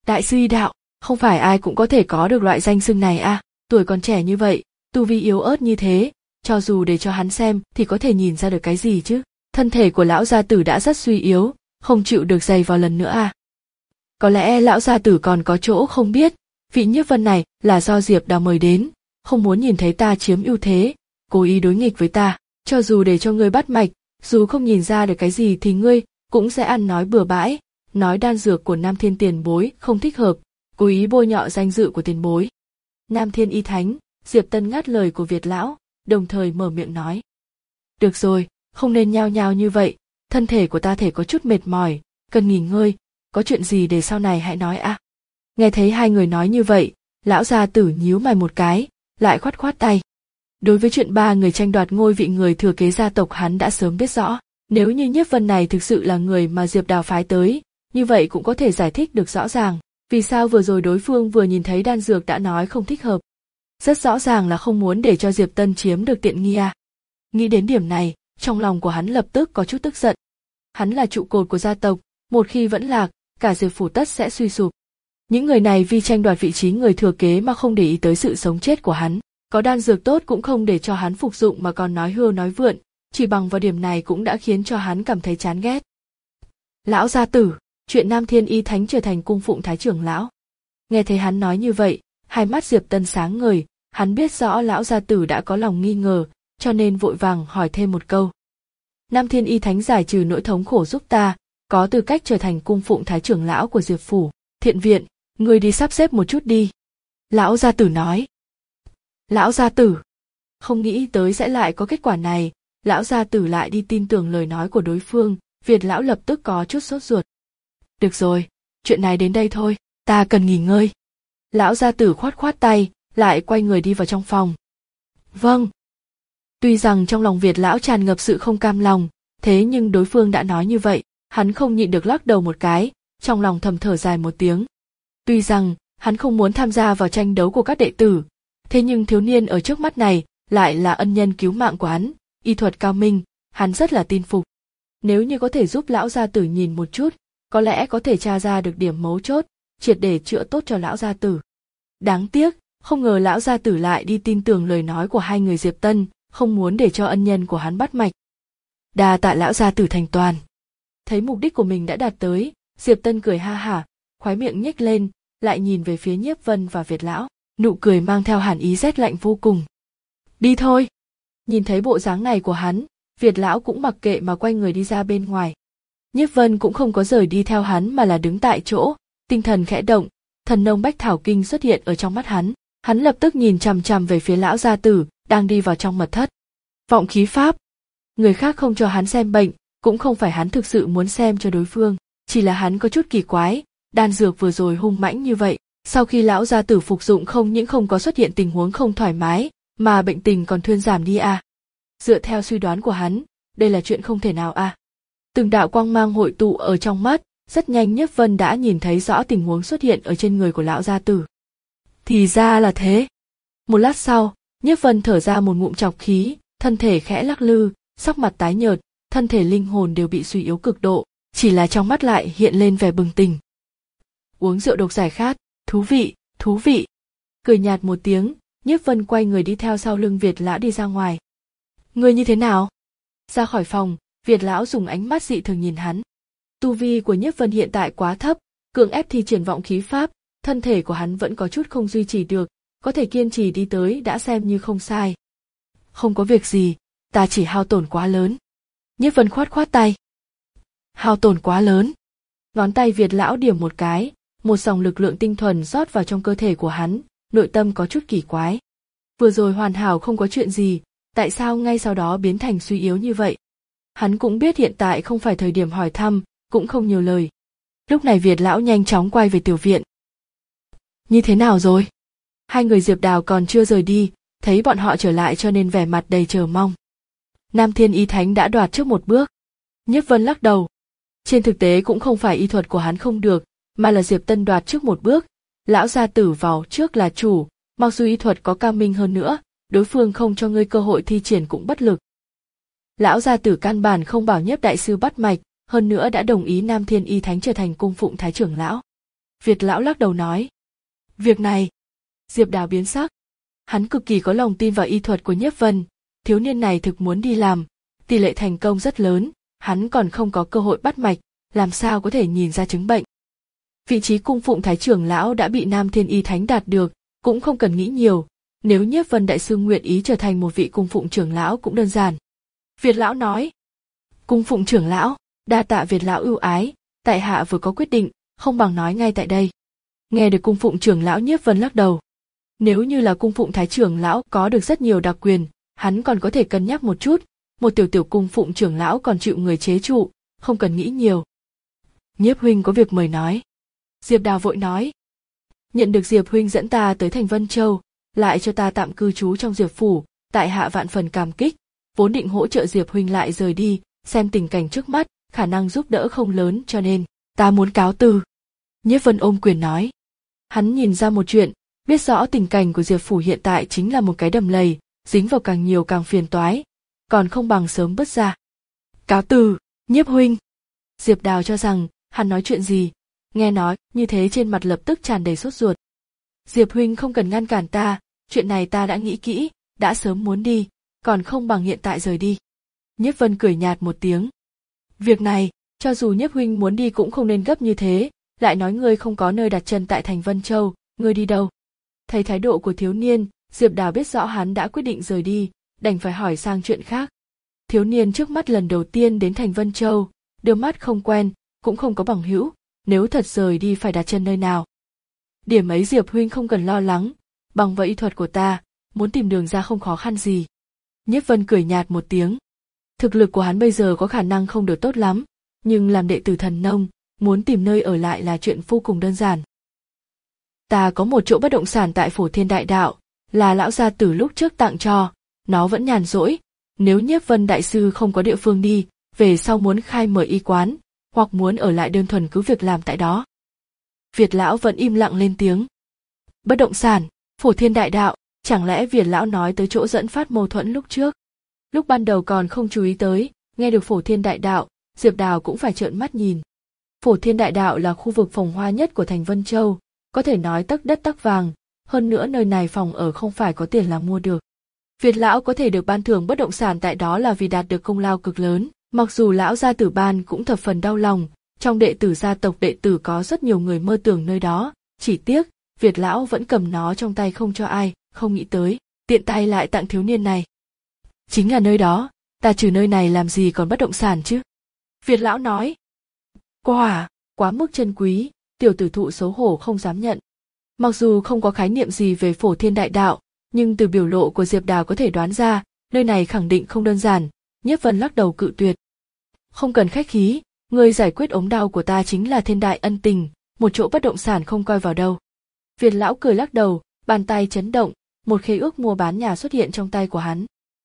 [SPEAKER 1] Đại sư y đạo, không phải ai cũng có thể có được loại danh xưng này à, tuổi còn trẻ như vậy, tu vi yếu ớt như thế, cho dù để cho hắn xem thì có thể nhìn ra được cái gì chứ. Thân thể của lão gia tử đã rất suy yếu, không chịu được giày vào lần nữa à. Có lẽ lão gia tử còn có chỗ không biết, vị Nhiếp Vân này là do Diệp Đào mời đến, không muốn nhìn thấy ta chiếm ưu thế, cố ý đối nghịch với ta, cho dù để cho ngươi bắt mạch, dù không nhìn ra được cái gì thì ngươi cũng sẽ ăn nói bừa bãi, nói đan dược của Nam Thiên tiền bối không thích hợp, cố ý bôi nhọ danh dự của tiền bối. Nam Thiên y thánh, Diệp Tân ngắt lời của Việt lão, đồng thời mở miệng nói. Được rồi, không nên nhao nhao như vậy, thân thể của ta thể có chút mệt mỏi, cần nghỉ ngơi, có chuyện gì để sau này hãy nói à. Nghe thấy hai người nói như vậy, lão gia tử nhíu mày một cái, lại khoát khoát tay. Đối với chuyện ba người tranh đoạt ngôi vị người thừa kế gia tộc hắn đã sớm biết rõ, nếu như Nhiếp Vân này thực sự là người mà Diệp Đào phái tới, như vậy cũng có thể giải thích được rõ ràng, vì sao vừa rồi đối phương vừa nhìn thấy đan dược đã nói không thích hợp. Rất rõ ràng là không muốn để cho Diệp Tân chiếm được tiện nghi à. Nghĩ đến điểm này, trong lòng của hắn lập tức có chút tức giận. Hắn là trụ cột của gia tộc, một khi vẫn lạc, cả Diệp phủ tất sẽ suy sụp. Những người này vì tranh đoạt vị trí người thừa kế mà không để ý tới sự sống chết của hắn, có đan dược tốt cũng không để cho hắn phục dụng mà còn nói hưu nói vượn, chỉ bằng vào điểm này cũng đã khiến cho hắn cảm thấy chán ghét. Lão gia tử, chuyện Nam Thiên y thánh trở thành cung phụng thái trưởng lão. Nghe thấy hắn nói như vậy, hai mắt Diệp Tân sáng ngời, hắn biết rõ lão gia tử đã có lòng nghi ngờ, cho nên vội vàng hỏi thêm một câu. Nam Thiên y thánh giải trừ nỗi thống khổ giúp ta, có tư cách trở thành cung phụng thái trưởng lão của Diệp phủ. Thiện viện, ngươi đi sắp xếp một chút đi. Lão gia tử nói. Lão gia tử. Không nghĩ tới sẽ lại có kết quả này, lão gia tử lại đi tin tưởng lời nói của đối phương, Việt lão lập tức có chút sốt ruột. Được rồi, chuyện này đến đây thôi, ta cần nghỉ ngơi. Lão gia tử khoát khoát tay, lại quay người đi vào trong phòng. Vâng. Tuy rằng trong lòng Việt lão tràn ngập sự không cam lòng, thế nhưng đối phương đã nói như vậy, hắn không nhịn được lắc đầu một cái, trong lòng thầm thở dài một tiếng. Tuy rằng hắn không muốn tham gia vào tranh đấu của các đệ tử, thế nhưng thiếu niên ở trước mắt này lại là ân nhân cứu mạng của hắn, y thuật cao minh, hắn rất là tin phục. Nếu như có thể giúp lão gia tử nhìn một chút, có lẽ có thể tra ra được điểm mấu chốt, triệt để chữa tốt cho lão gia tử. Đáng tiếc, không ngờ lão gia tử lại đi tin tưởng lời nói của hai người Diệp Tân, không muốn để cho ân nhân của hắn bắt mạch. Đa tạ lão gia tử thành toàn. Thấy mục đích của mình đã đạt tới, Diệp Tân cười ha hả, khóe miệng nhếch lên, lại nhìn về phía Nhiếp Vân và Việt lão, nụ cười mang theo hàn ý rét lạnh vô cùng. Đi thôi. Nhìn thấy bộ dáng này của hắn, Việt lão cũng mặc kệ mà quay người đi ra bên ngoài. Nhiếp Vân cũng không có rời đi theo hắn mà là đứng tại chỗ, tinh thần khẽ động, thần nông bách thảo kinh xuất hiện ở trong mắt hắn, hắn lập tức nhìn chằm chằm về phía lão gia tử đang đi vào trong mật thất. Vọng khí pháp. Người khác không cho hắn xem bệnh, cũng không phải hắn thực sự muốn xem cho đối phương, chỉ là hắn có chút kỳ quái, đan dược vừa rồi hung mãnh như vậy, sau khi lão gia tử phục dụng không những không có xuất hiện tình huống không thoải mái, mà bệnh tình còn thuyên giảm đi à. Dựa theo suy đoán của hắn, đây là chuyện không thể nào à. Từng đạo quang mang hội tụ ở trong mắt, rất nhanh Nhiếp Vân đã nhìn thấy rõ tình huống xuất hiện ở trên người của lão gia tử. Thì ra là thế. Một lát sau, Nhiếp Vân thở ra một ngụm trọc khí, thân thể khẽ lắc lư, sắc mặt tái nhợt, thân thể linh hồn đều bị suy yếu cực độ, chỉ là trong mắt lại hiện lên vẻ bừng tỉnh. Uống rượu độc giải khát, thú vị, thú vị. Cười nhạt một tiếng, Nhiếp Vân quay người đi theo sau lưng Việt lão đi ra ngoài. Người như thế nào? Ra khỏi phòng, Việt lão dùng ánh mắt dị thường nhìn hắn. Tu vi của Nhiếp Vân hiện tại quá thấp, cưỡng ép thi triển vọng khí pháp, thân thể của hắn vẫn có chút không duy trì được, có thể kiên trì đi tới đã xem như không sai. Không có việc gì, ta chỉ hao tổn quá lớn. Nhiếp Vân khoát khoát tay. Hao tổn quá lớn. Ngón tay Việt lão điểm một cái, một dòng lực lượng tinh thuần rót vào trong cơ thể của hắn, nội tâm có chút kỳ quái. Vừa rồi hoàn hảo không có chuyện gì, tại sao ngay sau đó biến thành suy yếu như vậy? Hắn cũng biết hiện tại không phải thời điểm hỏi thăm, cũng không nhiều lời. Lúc này Việt lão nhanh chóng quay về tiểu viện. Như thế nào rồi? Hai người Diệp Đào còn chưa rời đi, thấy bọn họ trở lại cho nên vẻ mặt đầy chờ mong. Nam Thiên y thánh đã đoạt trước một bước. Nhiếp Vân lắc đầu. Trên thực tế cũng không phải y thuật của hắn không được, mà là Diệp Tân đoạt trước một bước. Lão gia tử vào trước là chủ, mặc dù y thuật có cao minh hơn nữa, đối phương không cho ngươi cơ hội thi triển cũng bất lực. Lão gia tử căn bản không bảo Nhiếp đại sư bắt mạch, hơn nữa đã đồng ý Nam Thiên y thánh trở thành cung phụng thái trưởng lão. Việt lão lắc đầu nói. Việc này, Diệp Đào biến sắc. Hắn cực kỳ có lòng tin vào y thuật của Nhiếp Vân, thiếu niên này thực muốn đi làm, tỷ lệ thành công rất lớn, hắn còn không có cơ hội bắt mạch, làm sao có thể nhìn ra chứng bệnh. Vị trí cung phụng thái trưởng lão đã bị Nam Thiên Y Thánh đạt được, cũng không cần nghĩ nhiều, nếu Nhiếp Vân đại sư nguyện ý trở thành một vị cung phụng trưởng lão cũng đơn giản. Việt lão nói. Cung phụng trưởng lão, đa tạ Việt lão ưu ái, tại hạ vừa có quyết định, không bằng nói ngay tại đây. Nghe được cung phụng trưởng lão, Nhiếp Vân lắc đầu. Nếu như là cung phụng thái trưởng lão có được rất nhiều đặc quyền, hắn còn có thể cân nhắc một chút, một tiểu tiểu cung phụng trưởng lão còn chịu người chế trụ, không cần nghĩ nhiều. Nhiếp huynh có việc mời nói. Diệp Đào vội nói. Nhận được Diệp huynh dẫn ta tới thành Vân Châu, lại cho ta tạm cư trú trong Diệp phủ, tại hạ vạn phần cảm kích, vốn định hỗ trợ Diệp huynh lại rời đi, xem tình cảnh trước mắt, khả năng giúp đỡ không lớn cho nên, ta muốn cáo từ. Nhiếp Vân ôm quyền nói. Hắn nhìn ra một chuyện, biết rõ tình cảnh của Diệp phủ hiện tại chính là một cái đầm lầy, dính vào càng nhiều càng phiền toái, còn không bằng sớm bứt ra. Cáo từ, Nhiếp huynh. Diệp Đào cho rằng, hắn nói chuyện gì, nghe nói như thế trên mặt lập tức tràn đầy sốt ruột. Diệp huynh không cần ngăn cản ta, chuyện này ta đã nghĩ kỹ, đã sớm muốn đi, còn không bằng hiện tại rời đi. Nhiếp Vân cười nhạt một tiếng. Việc này, cho dù Nhiếp huynh muốn đi cũng không nên gấp như thế, lại nói ngươi không có nơi đặt chân tại thành Vân Châu, ngươi đi đâu? Thấy thái độ của thiếu niên, Diệp Đào biết rõ hắn đã quyết định rời đi, đành phải hỏi sang chuyện khác. Thiếu niên trước mắt lần đầu tiên đến thành Vân Châu, đưa mắt không quen, cũng không có bằng hữu, nếu thật rời đi phải đặt chân nơi nào? Điểm ấy Diệp huynh không cần lo lắng, bằng vào y thuật của ta, muốn tìm đường ra không khó khăn gì. Nhiếp Vân cười nhạt một tiếng. Thực lực của hắn bây giờ có khả năng không được tốt lắm, nhưng làm đệ tử thần nông, muốn tìm nơi ở lại là chuyện vô cùng đơn giản. Ta có một chỗ bất động sản tại Phổ Thiên Đại Đạo, là lão gia tử lúc trước tặng cho, nó vẫn nhàn rỗi, nếu Nhiếp Vân đại sư không có địa phương đi, về sau muốn khai mở y quán, hoặc muốn ở lại đơn thuần cứ việc làm tại đó. Việt lão vẫn im lặng lên tiếng. Bất động sản, Phổ Thiên Đại Đạo, chẳng lẽ Việt lão nói tới chỗ dẫn phát mâu thuẫn lúc trước? Lúc ban đầu còn không chú ý tới, nghe được Phổ Thiên Đại Đạo, Diệp Đào cũng phải trợn mắt nhìn. Phổ Thiên Đại Đạo là khu vực phồn hoa nhất của thành Vân Châu, có thể nói tấc đất tấc vàng, hơn nữa nơi này phòng ở không phải có tiền là mua được. Việt lão có thể được ban thưởng bất động sản tại đó là vì đạt được công lao cực lớn, mặc dù lão gia tử ban cũng thập phần đau lòng, trong đệ tử gia tộc đệ tử có rất nhiều người mơ tưởng nơi đó, chỉ tiếc, Việt lão vẫn cầm nó trong tay không cho ai, không nghĩ tới, tiện tay lại tặng thiếu niên này. Chính là nơi đó, ta trừ nơi này làm gì còn bất động sản chứ? Việt lão nói. Quả, quá mức chân quý, tiểu tử thụ xấu hổ không dám nhận. Mặc dù không có khái niệm gì về Phổ Thiên Đại Đạo, nhưng từ biểu lộ của Diệp Đào có thể đoán ra, nơi này khẳng định không đơn giản. Nhiếp Vân lắc đầu cự tuyệt. Không cần khách khí, người giải quyết ống đau của ta chính là thiên đại ân tình, một chỗ bất động sản không coi vào đâu. Việt lão cười lắc đầu, bàn tay chấn động, một khế ước mua bán nhà xuất hiện trong tay của hắn.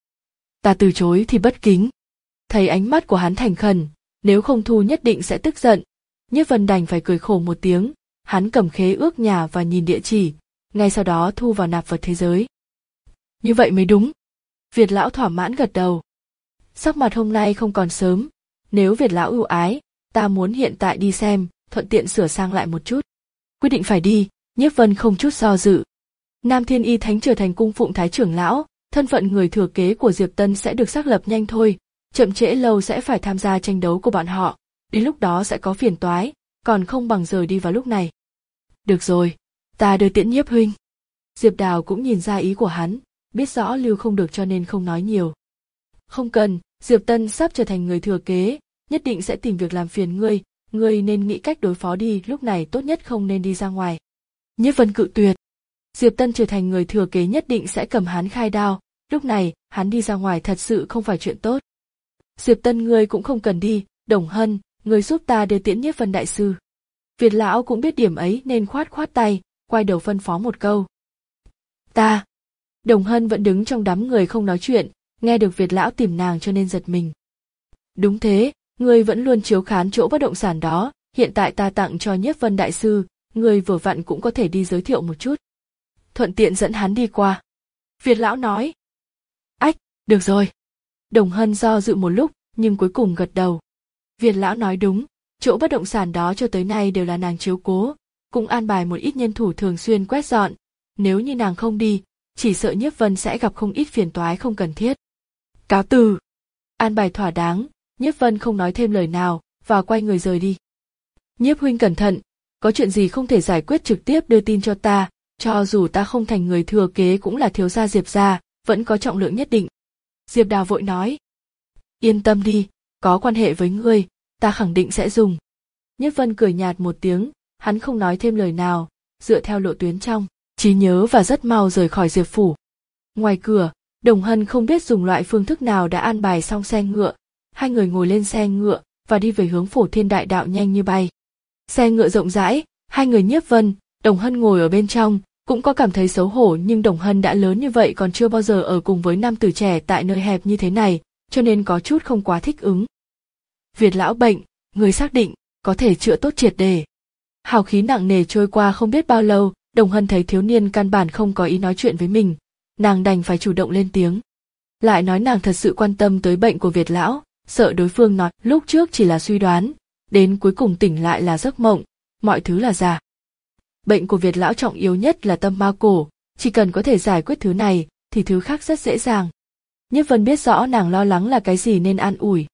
[SPEAKER 1] Ta từ chối thì bất kính. Thấy ánh mắt của hắn thành khẩn, nếu không thu nhất định sẽ tức giận. Nhiếp Vân đành phải cười khổ một tiếng, hắn cầm khế ước nhà và nhìn địa chỉ, ngay sau đó thu vào nạp vật thế giới. Như vậy mới đúng. Việt lão thỏa mãn gật đầu. Sắc mặt hôm nay không còn sớm, nếu Việt lão ưu ái, ta muốn hiện tại đi xem, thuận tiện sửa sang lại một chút. Quyết định phải đi, Nhiếp Vân không chút do dự. Nam Thiên Y Thánh trở thành cung phụng thái trưởng lão, thân phận người thừa kế của Diệp Tân sẽ được xác lập nhanh thôi, chậm trễ lâu sẽ phải tham gia tranh đấu của bọn họ, đến lúc đó sẽ có phiền toái, còn không bằng rời đi vào lúc này. Được rồi, ta đưa tiễn Nhiếp huynh. Diệp Đào cũng nhìn ra ý của hắn, biết rõ lưu không được cho nên không nói nhiều. Không cần, Diệp Tân sắp trở thành người thừa kế, nhất định sẽ tìm việc làm phiền ngươi, ngươi nên nghĩ cách đối phó đi, lúc này tốt nhất không nên đi ra ngoài. Nhiếp Vân cự tuyệt. Diệp Tân trở thành người thừa kế nhất định sẽ cầm hắn khai đao, lúc này hắn đi ra ngoài thật sự không phải chuyện tốt. Diệp Tân ngươi cũng không cần đi, Đồng Hân, ngươi giúp ta đưa tiễn Nhiếp Vân đại sư. Việt lão cũng biết điểm ấy nên khoát khoát tay, quay đầu phân phó một câu. Ta. Đồng Hân vẫn đứng trong đám người không nói chuyện, nghe được Việt lão tìm nàng cho nên giật mình. Đúng thế, ngươi vẫn luôn chiếu khán chỗ bất động sản đó, hiện tại ta tặng cho Nhiếp Vân đại sư, ngươi vừa vặn cũng có thể đi giới thiệu một chút. Thuận tiện dẫn hắn đi qua. Việt lão nói. Ách, được rồi. Đồng Hân do dự một lúc, nhưng cuối cùng gật đầu. Việt lão nói đúng, chỗ bất động sản đó cho tới nay đều là nàng chiếu cố, cũng an bài một ít nhân thủ thường xuyên quét dọn. Nếu như nàng không đi, chỉ sợ Nhiếp Vân sẽ gặp không ít phiền toái không cần thiết. Cáo từ. An bài thỏa đáng, Nhiếp Vân không nói thêm lời nào và quay người rời đi. Nhiếp huynh cẩn thận, có chuyện gì không thể giải quyết trực tiếp đưa tin cho ta, cho dù ta không thành người thừa kế cũng là thiếu gia Diệp gia, vẫn có trọng lượng nhất định. Diệp Đào vội nói. Yên tâm đi, có quan hệ với ngươi, ta khẳng định sẽ dùng. Nhiếp Vân cười nhạt một tiếng, hắn không nói thêm lời nào, dựa theo lộ tuyến trong trí nhớ và rất mau rời khỏi Diệp phủ. Ngoài cửa, Đồng Hân không biết dùng loại phương thức nào đã an bài xong xe ngựa, hai người ngồi lên xe ngựa và đi về hướng Phổ Thiên Đại Đạo nhanh như bay. Xe ngựa rộng rãi, hai người Nhiếp Vân, Đồng Hân ngồi ở bên trong, cũng có cảm thấy xấu hổ, nhưng Đồng Hân đã lớn như vậy còn chưa bao giờ ở cùng với nam tử trẻ tại nơi hẹp như thế này, cho nên có chút không quá thích ứng. Việt lão bệnh, người xác định có thể chữa tốt triệt để. Hào khí nặng nề trôi qua không biết bao lâu, Đồng Hân thấy thiếu niên căn bản không có ý nói chuyện với mình, nàng đành phải chủ động lên tiếng. Lại nói nàng thật sự quan tâm tới bệnh của Việt lão, sợ đối phương nói lúc trước chỉ là suy đoán, đến cuối cùng tỉnh lại là giấc mộng, mọi thứ là giả. Bệnh của Việt lão trọng yếu nhất là tâm ma cổ, chỉ cần có thể giải quyết thứ này thì thứ khác rất dễ dàng. Nhiếp Vân biết rõ nàng lo lắng là cái gì nên an ủi.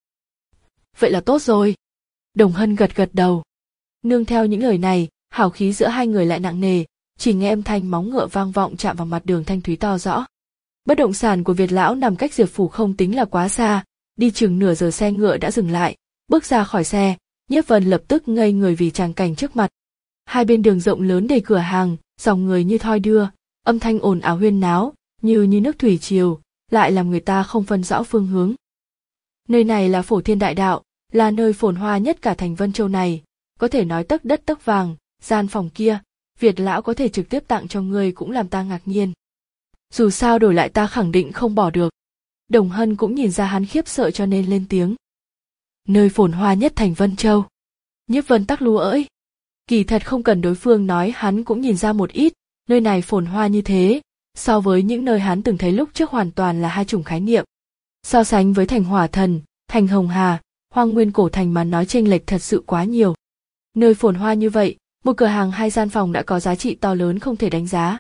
[SPEAKER 1] Vậy là tốt rồi. Đồng Hân gật gật đầu. Nương theo những lời này, hào khí giữa hai người lại nặng nề, chỉ nghe âm thanh móng ngựa vang vọng chạm vào mặt đường thanh thúy to rõ. Bất động sản của Việt lão nằm cách Diệp phủ không tính là quá xa, đi chừng nửa giờ xe ngựa đã dừng lại, bước ra khỏi xe, Nhiếp Vân lập tức ngây người vì tràng cảnh trước mặt. Hai bên đường rộng lớn đầy cửa hàng, dòng người như thoi đưa, âm thanh ồn ào huyên náo, như như nước thủy triều, lại làm người ta không phân rõ phương hướng. Nơi này là Phổ Thiên Đại Đạo, là nơi phồn hoa nhất cả thành Vân Châu này, có thể nói tấc đất tấc vàng, gian phòng kia, Việt lão có thể trực tiếp tặng cho ngươi cũng làm ta ngạc nhiên. Dù sao đổi lại ta khẳng định không bỏ được. Đồng Hân cũng nhìn ra hắn khiếp sợ cho nên lên tiếng. Nơi phồn hoa nhất thành Vân Châu. Nhiếp Vân tắc lúa ỡi. Kỳ thật không cần đối phương nói hắn cũng nhìn ra một ít, nơi này phồn hoa như thế, so với những nơi hắn từng thấy lúc trước hoàn toàn là hai chủng khái niệm. So sánh với thành Hỏa Thần, thành Hồng Hà, Hoang Nguyên Cổ Thành mà nói chênh lệch thật sự quá nhiều. Nơi phồn hoa như vậy, một cửa hàng hai gian phòng đã có giá trị to lớn không thể đánh giá.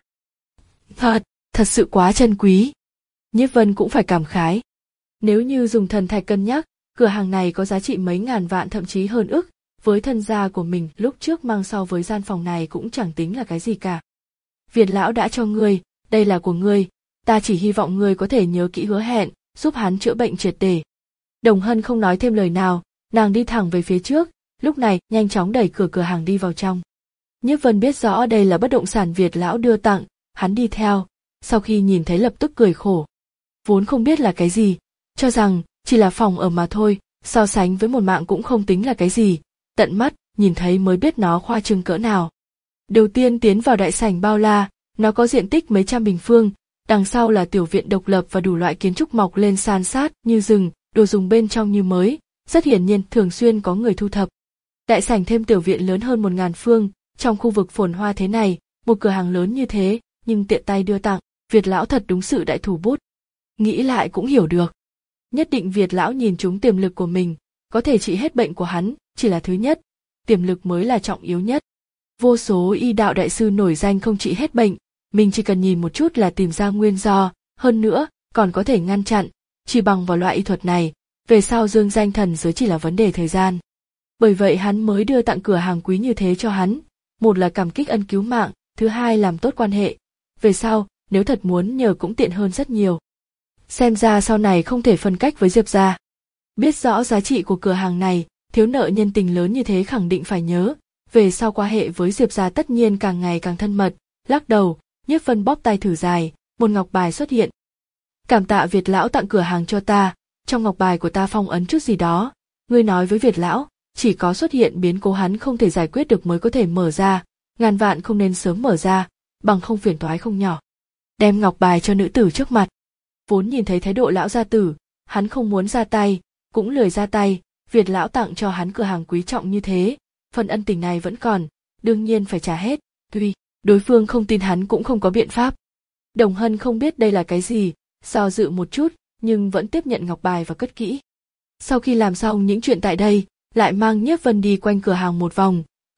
[SPEAKER 1] Thật, thật sự quá chân quý. Nhiếp Vân cũng phải cảm khái. Nếu như dùng thần thạch cân nhắc, cửa hàng này có giá trị mấy ngàn vạn thậm chí hơn ức, với thân gia của mình lúc trước mang so với gian phòng này cũng chẳng tính là cái gì cả. Việt lão đã cho ngươi, đây là của ngươi, ta chỉ hy vọng ngươi có thể nhớ kỹ hứa hẹn, giúp hắn chữa bệnh triệt để. Đồng Hân không nói thêm lời nào, nàng đi thẳng về phía trước, lúc này nhanh chóng đẩy cửa cửa hàng đi vào trong. Nhiếp Vân biết rõ đây là bất động sản Việt lão đưa tặng, hắn đi theo, sau khi nhìn thấy lập tức cười khổ. Vốn không biết là cái gì, cho rằng chỉ là phòng ở mà thôi, so sánh với một mạng cũng không tính là cái gì, tận mắt nhìn thấy mới biết nó khoa trương cỡ nào. Đầu tiên tiến vào đại sảnh bao la, nó có diện tích mấy trăm bình phương, đằng sau là tiểu viện độc lập và đủ loại kiến trúc mọc lên san sát như rừng, đồ dùng bên trong như mới, rất hiển nhiên thường xuyên có người thu thập. Đại sảnh thêm tiểu viện lớn hơn một ngàn phương, trong khu vực phồn hoa thế này, một cửa hàng lớn như thế, nhưng tiện tay đưa tặng, Việt lão thật đúng sự đại thủ bút. Nghĩ lại cũng hiểu được. Nhất định Việt lão nhìn trúng tiềm lực của mình, có thể trị hết bệnh của hắn, chỉ là thứ nhất, tiềm lực mới là trọng yếu nhất. Vô số y đạo đại sư nổi danh không trị hết bệnh, mình chỉ cần nhìn một chút là tìm ra nguyên do, hơn nữa, còn có thể ngăn chặn, chỉ bằng vào loại y thuật này, về sau dương danh thần giới chỉ là vấn đề thời gian. Bởi vậy hắn mới đưa tặng cửa hàng quý như thế cho hắn, một là cảm kích ân cứu mạng, thứ hai làm tốt quan hệ, về sau, nếu thật muốn nhờ cũng tiện hơn rất nhiều. Xem ra sau này không thể phân cách với Diệp gia. Biết rõ giá trị của cửa hàng này, thiếu nợ nhân tình lớn như thế khẳng định phải nhớ, về sau quan hệ với Diệp gia tất nhiên càng ngày càng thân mật, lắc đầu, Nhiếp Vân bóp tay thử dài, một ngọc bài xuất hiện. Cảm tạ Việt lão tặng cửa hàng cho ta, trong ngọc bài của ta phong ấn chút gì đó, ngươi nói với Việt lão, chỉ có xuất hiện biến cố hắn không thể giải quyết được mới có thể mở ra, ngàn vạn không nên sớm mở ra, bằng không phiền toái không nhỏ. Đem ngọc bài cho nữ tử trước mặt. Vốn nhìn thấy thái độ lão gia tử, hắn không muốn ra tay, cũng lười ra tay, Việt lão tặng cho hắn cửa hàng quý trọng như thế, phần ân tình này vẫn còn, đương nhiên phải trả hết, tuy đối phương không tin hắn cũng không có biện pháp. Đồng Hân không biết đây là cái gì, do dự một chút, nhưng vẫn tiếp nhận ngọc bài và cất kỹ. Sau khi làm xong những chuyện tại đây, lại mang Nhiếp Vân đi quanh cửa hàng một vòng,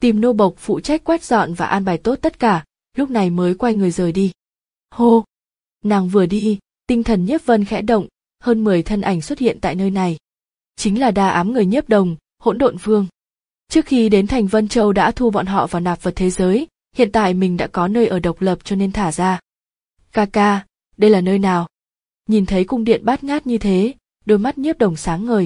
[SPEAKER 1] tìm nô bộc phụ trách quét dọn và an bài tốt tất cả, lúc này mới quay người rời đi. Hô! Nàng vừa đi, tinh thần Nhiếp Vân khẽ động, hơn mười thân ảnh xuất hiện tại nơi này. Chính là đa ám người Nhiếp Đồng, Hỗn Độn Vương. Trước khi đến thành Vân Châu đã thu bọn họ vào nạp vật thế giới, hiện tại mình đã có nơi ở độc lập cho nên thả ra. Ca ca, đây là nơi nào? Nhìn thấy cung điện bát ngát như thế, đôi mắt Nhiếp Đồng sáng ngời.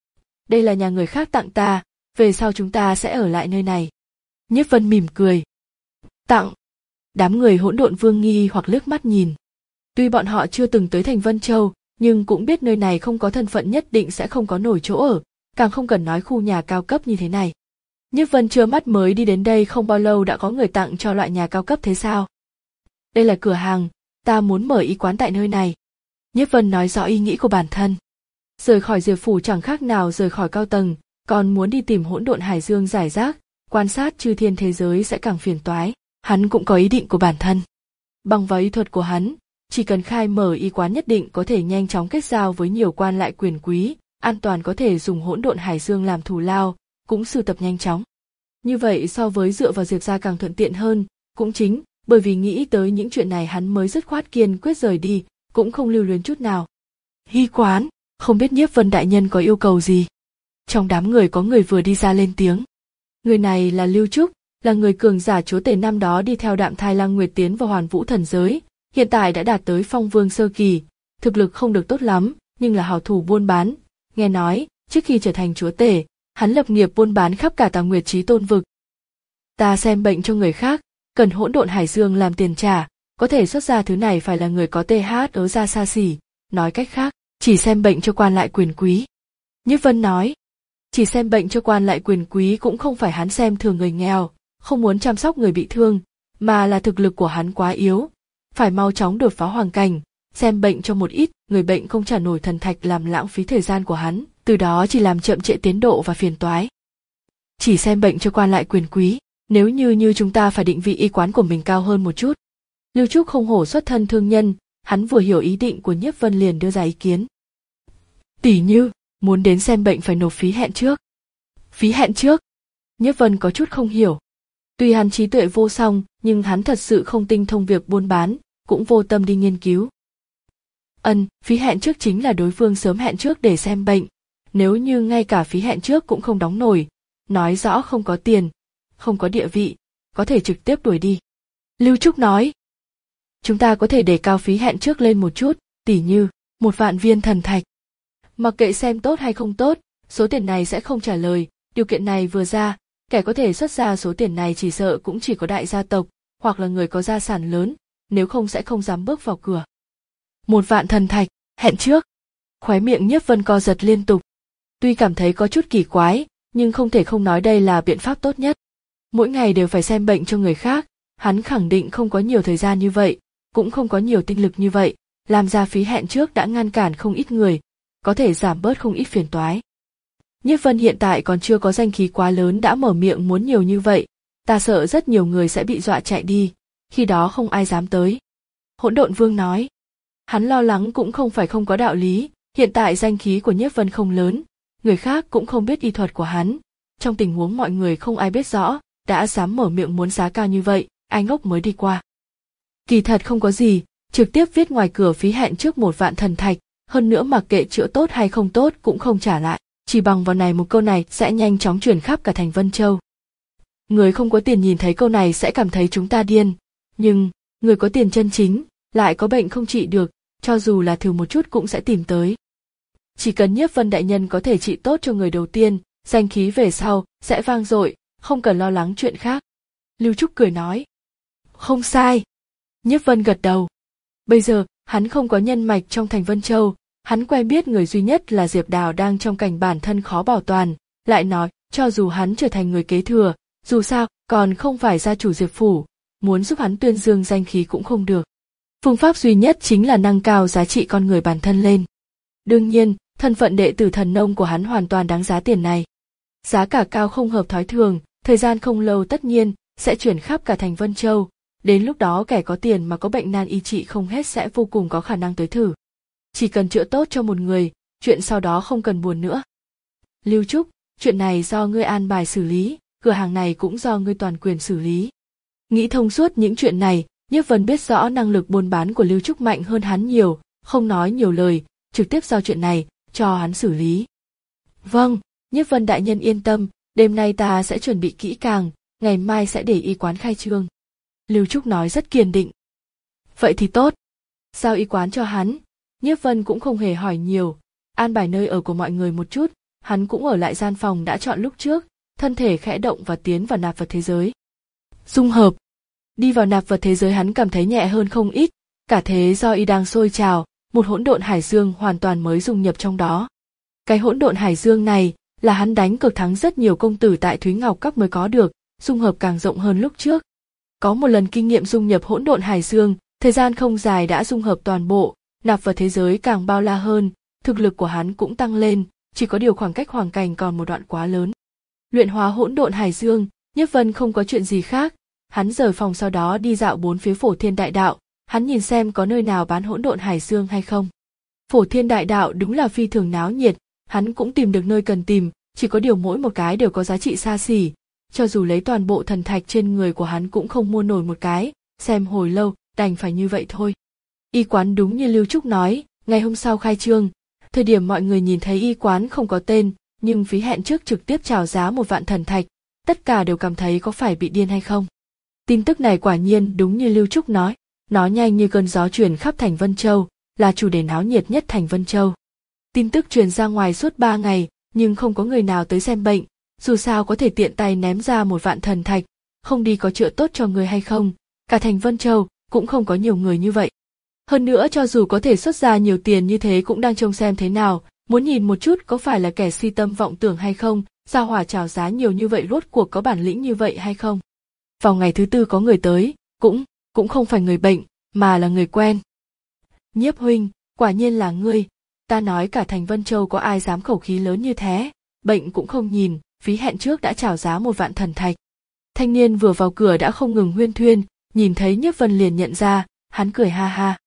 [SPEAKER 1] Đây là nhà người khác tặng ta, về sau chúng ta sẽ ở lại nơi này. Nhiếp Vân mỉm cười. Tặng. Đám người Hỗn Độn Vương nghi hoặc liếc mắt nhìn. Tuy bọn họ chưa từng tới thành Vân Châu, nhưng cũng biết nơi này không có thân phận nhất định sẽ không có nổi chỗ ở, càng không cần nói khu nhà cao cấp như thế này. Nhiếp Vân trơ mắt mới đi đến đây không bao lâu đã có người tặng cho loại nhà cao cấp thế sao? Đây là cửa hàng, ta muốn mở y quán tại nơi này. Nhiếp Vân nói rõ ý nghĩ của bản thân. Rời khỏi Diệp phủ chẳng khác nào rời khỏi cao tầng, còn muốn đi tìm hỗn độn hải dương giải rác, quan sát chư thiên thế giới sẽ càng phiền toái. Hắn cũng có ý định của bản thân. Bằng vào y thuật của hắn, chỉ cần khai mở y quán nhất định có thể nhanh chóng kết giao với nhiều quan lại quyền quý, an toàn có thể dùng hỗn độn hải dương làm thù lao, cũng sưu tập nhanh chóng. Như vậy so với dựa vào Diệp gia càng thuận tiện hơn, cũng chính bởi vì nghĩ tới những chuyện này hắn mới dứt khoát kiên quyết rời đi, cũng không lưu luyến chút nào. Y quán, không biết Nhiếp Vân đại nhân có yêu cầu gì? Trong đám người có người vừa đi ra lên tiếng. Người này là Lưu Trúc, là người cường giả chúa tể năm đó đi theo Đạm Thai Lăng Nguyệt tiến vào Hoàn Vũ thần giới, hiện tại đã đạt tới phong vương sơ kỳ, thực lực không được tốt lắm, nhưng là hảo thủ buôn bán. Nghe nói, trước khi trở thành chúa tể, hắn lập nghiệp buôn bán khắp cả Tà Nguyệt Chí Tôn vực. Ta xem bệnh cho người khác, cần hỗn độn hải dương làm tiền trả, có thể xuất ra thứ này phải là người có th ở ra xa xỉ, nói cách khác, chỉ xem bệnh cho quan lại quyền quý. Nhiếp Vân nói, chỉ xem bệnh cho quan lại quyền quý cũng không phải hắn xem thường người nghèo, không muốn chăm sóc người bị thương, mà là thực lực của hắn quá yếu, phải mau chóng đột phá hoàng cảnh, xem bệnh cho một ít người bệnh không trả nổi thần thạch làm lãng phí thời gian của hắn, từ đó chỉ làm chậm trễ tiến độ và phiền toái. Chỉ xem bệnh cho quan lại quyền quý, nếu như như chúng ta phải định vị y quán của mình cao hơn một chút. Lưu Trúc không hổ xuất thân thương nhân, hắn vừa hiểu ý định của Nhiếp Vân liền đưa ra ý kiến. Tỷ như, muốn đến xem bệnh phải nộp phí hẹn trước. Phí hẹn trước? Nhiếp Vân có chút không hiểu. Tuy hắn trí tuệ vô song, nhưng hắn thật sự không tinh thông việc buôn bán, cũng vô tâm đi nghiên cứu. Ân, phí hẹn trước chính là đối phương sớm hẹn trước để xem bệnh. Nếu như ngay cả phí hẹn trước cũng không đóng nổi, nói rõ không có tiền, không có địa vị, có thể trực tiếp đuổi đi. Lưu Trúc nói, chúng ta có thể đề cao phí hẹn trước lên một chút, tỉ như một vạn viên thần thạch. Mặc kệ xem tốt hay không tốt, số tiền này sẽ không trả lời, điều kiện này vừa ra, kẻ có thể xuất ra số tiền này chỉ sợ cũng chỉ có đại gia tộc, hoặc là người có gia sản lớn, nếu không sẽ không dám bước vào cửa. Một vạn thần thạch, hẹn trước. Khóe miệng Nhiếp Vân co giật liên tục. Tuy cảm thấy có chút kỳ quái, nhưng không thể không nói đây là biện pháp tốt nhất. Mỗi ngày đều phải xem bệnh cho người khác, hắn khẳng định không có nhiều thời gian như vậy, cũng không có nhiều tinh lực như vậy, làm ra phí hẹn trước đã ngăn cản không ít người, có thể giảm bớt không ít phiền toái. Nhiếp Vân hiện tại còn chưa có danh khí quá lớn đã mở miệng muốn nhiều như vậy, ta sợ rất nhiều người sẽ bị dọa chạy đi, khi đó không ai dám tới. Hỗn Độn Vương nói, hắn lo lắng cũng không phải không có đạo lý, hiện tại danh khí của Nhiếp Vân không lớn, người khác cũng không biết y thuật của hắn, trong tình huống mọi người không ai biết rõ, đã dám mở miệng muốn giá cao như vậy, ai ngốc mới đi qua. Kỳ thật không có gì, trực tiếp viết ngoài cửa phí hẹn trước một vạn thần thạch, hơn nữa mặc kệ chữa tốt hay không tốt cũng không trả lại, chỉ bằng vào này một câu này sẽ nhanh chóng truyền khắp cả thành Vân Châu. Người không có tiền nhìn thấy câu này sẽ cảm thấy chúng ta điên, nhưng người có tiền chân chính, lại có bệnh không trị được, cho dù là thử một chút cũng sẽ tìm tới. Chỉ cần Nhiếp Vân đại nhân có thể trị tốt cho người đầu tiên, danh khí về sau sẽ vang dội, không cần lo lắng chuyện khác. Lưu Trúc cười nói. Không sai. Nhiếp Vân gật đầu. Bây giờ, hắn không có nhân mạch trong thành Vân Châu, hắn quen biết người duy nhất là Diệp Đào đang trong cảnh bản thân khó bảo toàn, lại nói, cho dù hắn trở thành người kế thừa, dù sao, còn không phải gia chủ Diệp phủ, muốn giúp hắn tuyên dương danh khí cũng không được. Phương pháp duy nhất chính là nâng cao giá trị con người bản thân lên. Đương nhiên, thân phận đệ tử thần nông của hắn hoàn toàn đáng giá tiền này. Giá cả cao không hợp thói thường, thời gian không lâu tất nhiên sẽ chuyển khắp cả thành Vân Châu, đến lúc đó kẻ có tiền mà có bệnh nan y trị không hết sẽ vô cùng có khả năng tới thử. Chỉ cần chữa tốt cho một người, chuyện sau đó không cần buồn nữa. Lưu Trúc, chuyện này do ngươi an bài xử lý, cửa hàng này cũng do ngươi toàn quyền xử lý. Nghĩ thông suốt những chuyện này, Nhiếp Vân biết rõ năng lực buôn bán của Lưu Trúc mạnh hơn hắn nhiều, không nói nhiều lời, trực tiếp giao chuyện này cho hắn xử lý. Vâng, Nhiếp Vân đại nhân yên tâm, đêm nay ta sẽ chuẩn bị kỹ càng, ngày mai sẽ để y quán khai trương. Lưu Trúc nói rất kiên định. Vậy thì tốt. Giao y quán cho hắn, Nhiếp Vân cũng không hề hỏi nhiều, an bài nơi ở của mọi người một chút, hắn cũng ở lại gian phòng đã chọn lúc trước, thân thể khẽ động và tiến vào nạp vật thế giới. Dung hợp. Đi vào nạp vật thế giới hắn cảm thấy nhẹ hơn không ít, cả thế do y đang sôi trào, một hỗn độn hải dương hoàn toàn mới dung nhập trong đó. Cái hỗn độn hải dương này là hắn đánh cược thắng rất nhiều công tử tại Thúy Ngọc Các mới có được, dung hợp càng rộng hơn lúc trước. Có một lần kinh nghiệm dung nhập hỗn độn hải dương, thời gian không dài đã dung hợp toàn bộ, nạp vào thế giới càng bao la hơn, thực lực của hắn cũng tăng lên, chỉ có điều khoảng cách hoàng cảnh còn một đoạn quá lớn. Luyện hóa hỗn độn hải dương, Nhiếp Vân không có chuyện gì khác, hắn rời phòng sau đó đi dạo bốn phía Phổ Thiên Đại Đạo, hắn nhìn xem có nơi nào bán hỗn độn hải dương hay không. Phổ Thiên Đại Đạo đúng là phi thường náo nhiệt, hắn cũng tìm được nơi cần tìm, chỉ có điều mỗi một cái đều có giá trị xa xỉ, cho dù lấy toàn bộ thần thạch trên người của hắn cũng không mua nổi một cái, xem hồi lâu, đành phải như vậy thôi. Y quán đúng như Lưu Trúc nói, ngày hôm sau khai trương, thời điểm mọi người nhìn thấy y quán không có tên, nhưng phí hẹn trước trực tiếp chào giá một vạn thần thạch, tất cả đều cảm thấy có phải bị điên hay không. Tin tức này quả nhiên đúng như Lưu Trúc nói, nó nhanh như cơn gió truyền khắp thành Vân Châu, là chủ đề náo nhiệt nhất thành Vân Châu. Tin tức truyền ra ngoài suốt ba ngày, nhưng không có người nào tới xem bệnh, dù sao có thể tiện tay ném ra một vạn thần thạch, không đi có chữa tốt cho người hay không, cả thành Vân Châu cũng không có nhiều người như vậy. Hơn nữa cho dù có thể xuất ra nhiều tiền như thế cũng đang trông xem thế nào, muốn nhìn một chút có phải là kẻ si tâm vọng tưởng hay không, Gia Hỏa chào giá nhiều như vậy rốt cuộc có bản lĩnh như vậy hay không. Vào ngày thứ tư có người tới, cũng, cũng không phải người bệnh, mà là người quen. Nhiếp huynh, quả nhiên là ngươi, ta nói cả thành Vân Châu có ai dám khẩu khí lớn như thế, bệnh cũng không nhìn, phí hẹn trước đã chào giá một vạn thần thạch. Thanh niên vừa vào cửa đã không ngừng huyên thuyên, nhìn thấy Nhiếp Vân liền nhận ra, hắn cười ha ha.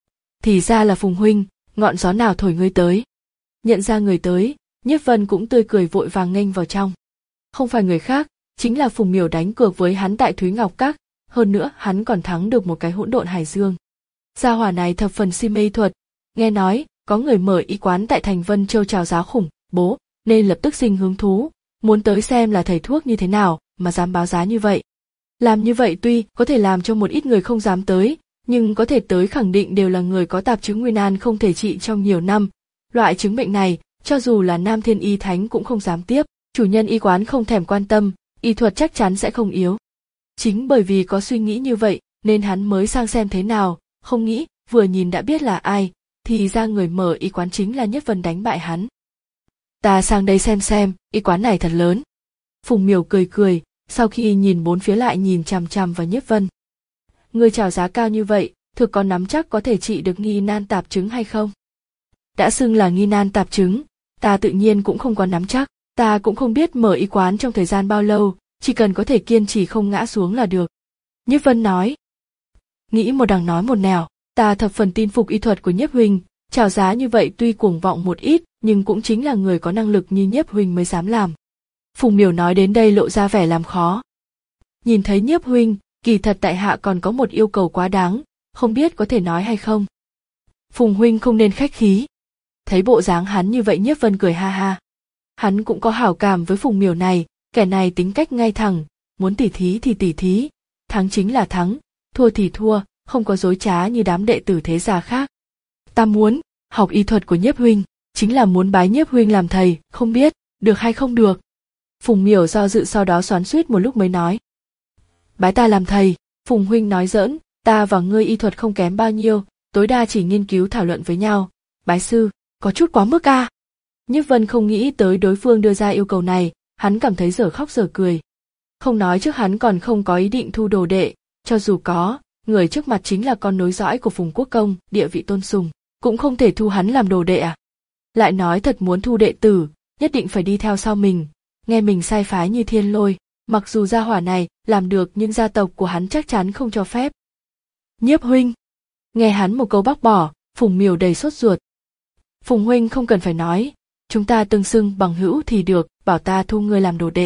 [SPEAKER 1] Thì ra là Phùng huynh, ngọn gió nào thổi ngươi tới. Nhận ra người tới, Nhiếp Vân cũng tươi cười vội vàng nghênh vào trong. Không phải người khác, chính là Phùng Miểu đánh cược với hắn tại Thúy Ngọc Các, hơn nữa hắn còn thắng được một cái hỗn độn hải dương. Gia hỏa này thập phần si mê thuật, nghe nói có người mở y quán tại thành Vân Châu chào giá khủng bố, nên lập tức sinh hứng thú, muốn tới xem là thầy thuốc như thế nào mà dám báo giá như vậy. Làm như vậy tuy có thể làm cho một ít người không dám tới, nhưng có thể tới khẳng định đều là người có tạp chứng nguyên an không thể trị trong nhiều năm. Loại chứng bệnh này, cho dù là Nam Thiên Y Thánh cũng không dám tiếp, chủ nhân y quán không thèm quan tâm, y thuật chắc chắn sẽ không yếu. Chính bởi vì có suy nghĩ như vậy, nên hắn mới sang xem thế nào, không nghĩ, vừa nhìn đã biết là ai, thì ra người mở y quán chính là Nhất Vân đánh bại hắn. Ta sang đây xem xem, y quán này thật lớn. Phùng Miểu cười cười, sau khi nhìn bốn phía lại nhìn chằm chằm vào Nhất Vân. Người chào giá cao như vậy, thực có nắm chắc có thể trị được nghi nan tạp chứng hay không? Đã xưng là nghi nan tạp chứng, ta tự nhiên cũng không có nắm chắc, ta cũng không biết mở y quán trong thời gian bao lâu, chỉ cần có thể kiên trì không ngã xuống là được. Nhiếp Vân nói. Nghĩ một đằng nói một nẻo, ta thập phần tin phục y thuật của Nhiếp huynh, chào giá như vậy tuy cuồng vọng một ít, nhưng cũng chính là người có năng lực như Nhiếp huynh mới dám làm. Phùng Miểu nói đến đây lộ ra vẻ làm khó. Nhìn thấy Nhiếp huynh, kỳ thật tại hạ còn có một yêu cầu quá đáng, không biết có thể nói hay không. Phùng huynh không nên khách khí. Thấy bộ dáng hắn như vậy Nhiếp Vân cười ha ha. Hắn cũng có hảo cảm với Phùng Miểu này, kẻ này tính cách ngay thẳng, muốn tỉ thí thì tỉ thí, thắng chính là thắng, thua thì thua, không có dối trá như đám đệ tử thế gia khác. Ta muốn học y thuật của Nhiếp huynh, chính là muốn bái Nhiếp huynh làm thầy, không biết được hay không được. Phùng Miểu do dự sau đó xoắn xuýt một lúc mới nói. Bái ta làm thầy, Phùng huynh nói giỡn, ta và ngươi y thuật không kém bao nhiêu, tối đa chỉ nghiên cứu thảo luận với nhau. Bái sư, có chút quá mức à? Nhiếp Vân không nghĩ tới đối phương đưa ra yêu cầu này, hắn cảm thấy dở khóc dở cười. Không nói trước hắn còn không có ý định thu đồ đệ, cho dù có, người trước mặt chính là con nối dõi của Phùng Quốc Công, địa vị tôn sùng, cũng không thể thu hắn làm đồ đệ à? Lại nói thật muốn thu đệ tử, nhất định phải đi theo sau mình, nghe mình sai phái như Thiên Lôi, mặc dù gia hỏa này làm được nhưng gia tộc của hắn chắc chắn không cho phép. Nhiếp huynh, nghe hắn một câu bác bỏ, Phùng Miểu đầy sốt ruột. Phùng huynh không cần phải nói, chúng ta tương xưng bằng hữu thì được, bảo ta thu ngươi làm đồ đệ,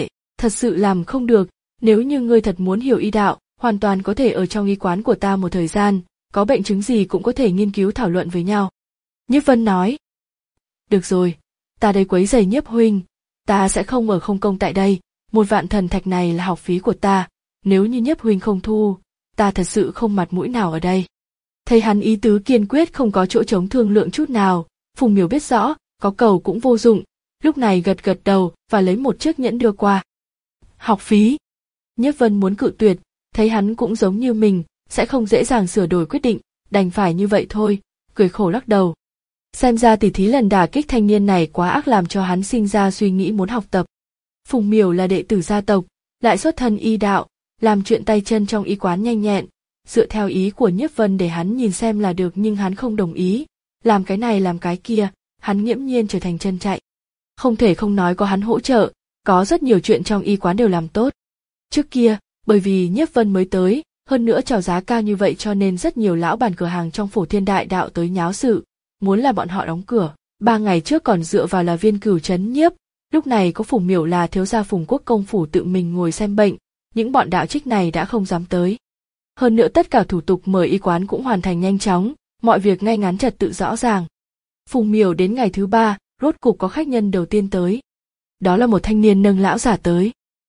[SPEAKER 1] thật sự làm không được, nếu như ngươi thật muốn hiểu y đạo, hoàn toàn có thể ở trong y quán của ta một thời gian, có bệnh chứng gì cũng có thể nghiên cứu thảo luận với nhau. Nhiếp Vân nói. Được rồi, ta đây quấy rầy Nhiếp huynh, ta sẽ không ở không công tại đây, một vạn thần thạch này là học phí của ta, nếu như Nhiếp huynh không thu, ta thật sự không mặt mũi nào ở đây. Thấy hắn ý tứ kiên quyết không có chỗ chống thương lượng chút nào, Phùng Miểu biết rõ, có cầu cũng vô dụng, lúc này gật gật đầu và lấy một chiếc nhẫn đưa qua. Học phí. Nhiếp Vân muốn cự tuyệt, thấy hắn cũng giống như mình, sẽ không dễ dàng sửa đổi quyết định, đành phải như vậy thôi, cười khổ lắc đầu. Xem ra tỉ thí lần đả kích thanh niên này quá ác làm cho hắn sinh ra suy nghĩ muốn học tập. Phùng Miểu là đệ tử gia tộc, lại xuất thân y đạo, làm chuyện tay chân trong y quán nhanh nhẹn, dựa theo ý của Nhiếp Vân để hắn nhìn xem là được nhưng hắn không đồng ý, làm cái này làm cái kia, hắn nghiễm nhiên trở thành chân chạy. Không thể không nói có hắn hỗ trợ, có rất nhiều chuyện trong y quán đều làm tốt. Trước kia, bởi vì Nhiếp Vân mới tới, hơn nữa chào giá cao như vậy cho nên rất nhiều lão bản cửa hàng trong Phổ Thiên Đại Đạo tới nháo sự, muốn là bọn họ đóng cửa. Ba ngày trước còn dựa vào là Viên Cửu trấn nhiếp, lúc này có Phùng Miểu là thiếu gia Phùng Quốc công phủ tự mình ngồi xem bệnh, những bọn đạo trích này đã không dám tới. Hơn nữa tất cả thủ tục mời y quán cũng hoàn thành nhanh chóng, mọi việc ngay ngắn trật tự rõ ràng. Phùng Miểu đến ngày thứ ba, rốt cục có khách nhân đầu tiên tới. Đó là một thanh niên nâng lão giả tới.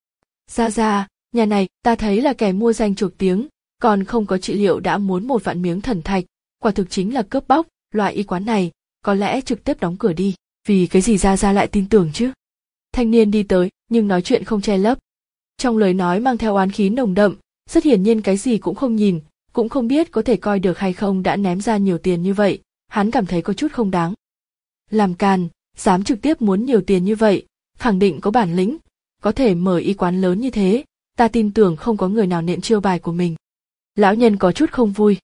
[SPEAKER 1] Ra ra, nhà này ta thấy là kẻ mua danh chuộc tiếng, còn không có trị liệu đã muốn một vạn miếng thần thạch, quả thực chính là cướp bóc, loại y quán này, có lẽ trực tiếp đóng cửa đi, vì cái gì ra ra lại tin tưởng chứ. Thanh niên đi tới, nhưng nói chuyện không che lấp. Trong lời nói mang theo oán khí nồng đậm, rất hiển nhiên cái gì cũng không nhìn, cũng không biết có thể coi được hay không đã ném ra nhiều tiền như vậy, hắn cảm thấy có chút không đáng. Làm càn, dám trực tiếp muốn nhiều tiền như vậy, khẳng định có bản lĩnh, có thể mở y quán lớn như thế, ta tin tưởng không có người nào nện chiêu bài của mình. Lão nhân có chút không vui.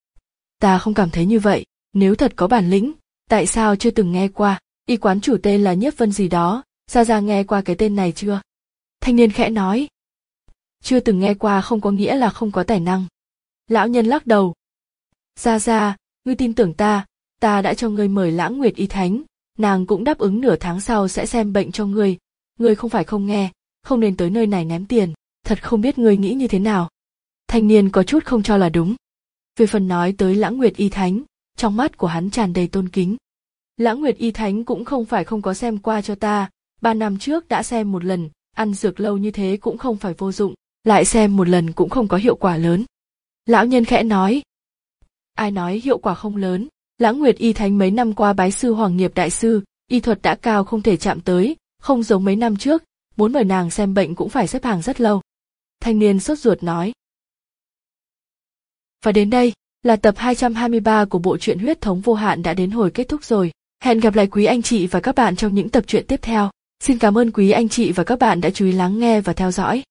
[SPEAKER 1] Ta không cảm thấy như vậy, nếu thật có bản lĩnh, tại sao chưa từng nghe qua, y quán chủ tên là Nhiếp Vân gì đó, ra ra nghe qua cái tên này chưa? Thanh niên khẽ nói. Chưa từng nghe qua không có nghĩa là không có tài năng. Lão nhân lắc đầu. Ra ra, ngươi tin tưởng ta, ta đã cho ngươi mời Lãng Nguyệt y thánh, nàng cũng đáp ứng nửa tháng sau sẽ xem bệnh cho ngươi, ngươi không phải không nghe, không nên tới nơi này ném tiền, thật không biết ngươi nghĩ như thế nào. Thanh niên có chút không cho là đúng. Về phần nói tới Lãng Nguyệt y thánh, trong mắt của hắn tràn đầy tôn kính. Lãng Nguyệt y thánh cũng không phải không có xem qua cho ta, ba năm trước đã xem một lần, ăn dược lâu như thế cũng không phải vô dụng, lại xem một lần cũng không có hiệu quả lớn. Lão nhân khẽ nói. Ai nói hiệu quả không lớn, Lãng Nguyệt y thánh mấy năm qua bái sư Hoàng Nghiệp đại sư, y thuật đã cao không thể chạm tới, không giống mấy năm trước, muốn mời nàng xem bệnh cũng phải xếp hàng rất lâu. Thanh niên sốt ruột nói. Và đến đây, là tập hai trăm hai mươi ba của bộ truyện Huyết thống vô hạn đã đến hồi kết thúc rồi. Hẹn gặp lại quý anh chị và các bạn trong những tập truyện tiếp theo. Xin cảm ơn quý anh chị và các bạn đã chú ý lắng nghe và theo dõi.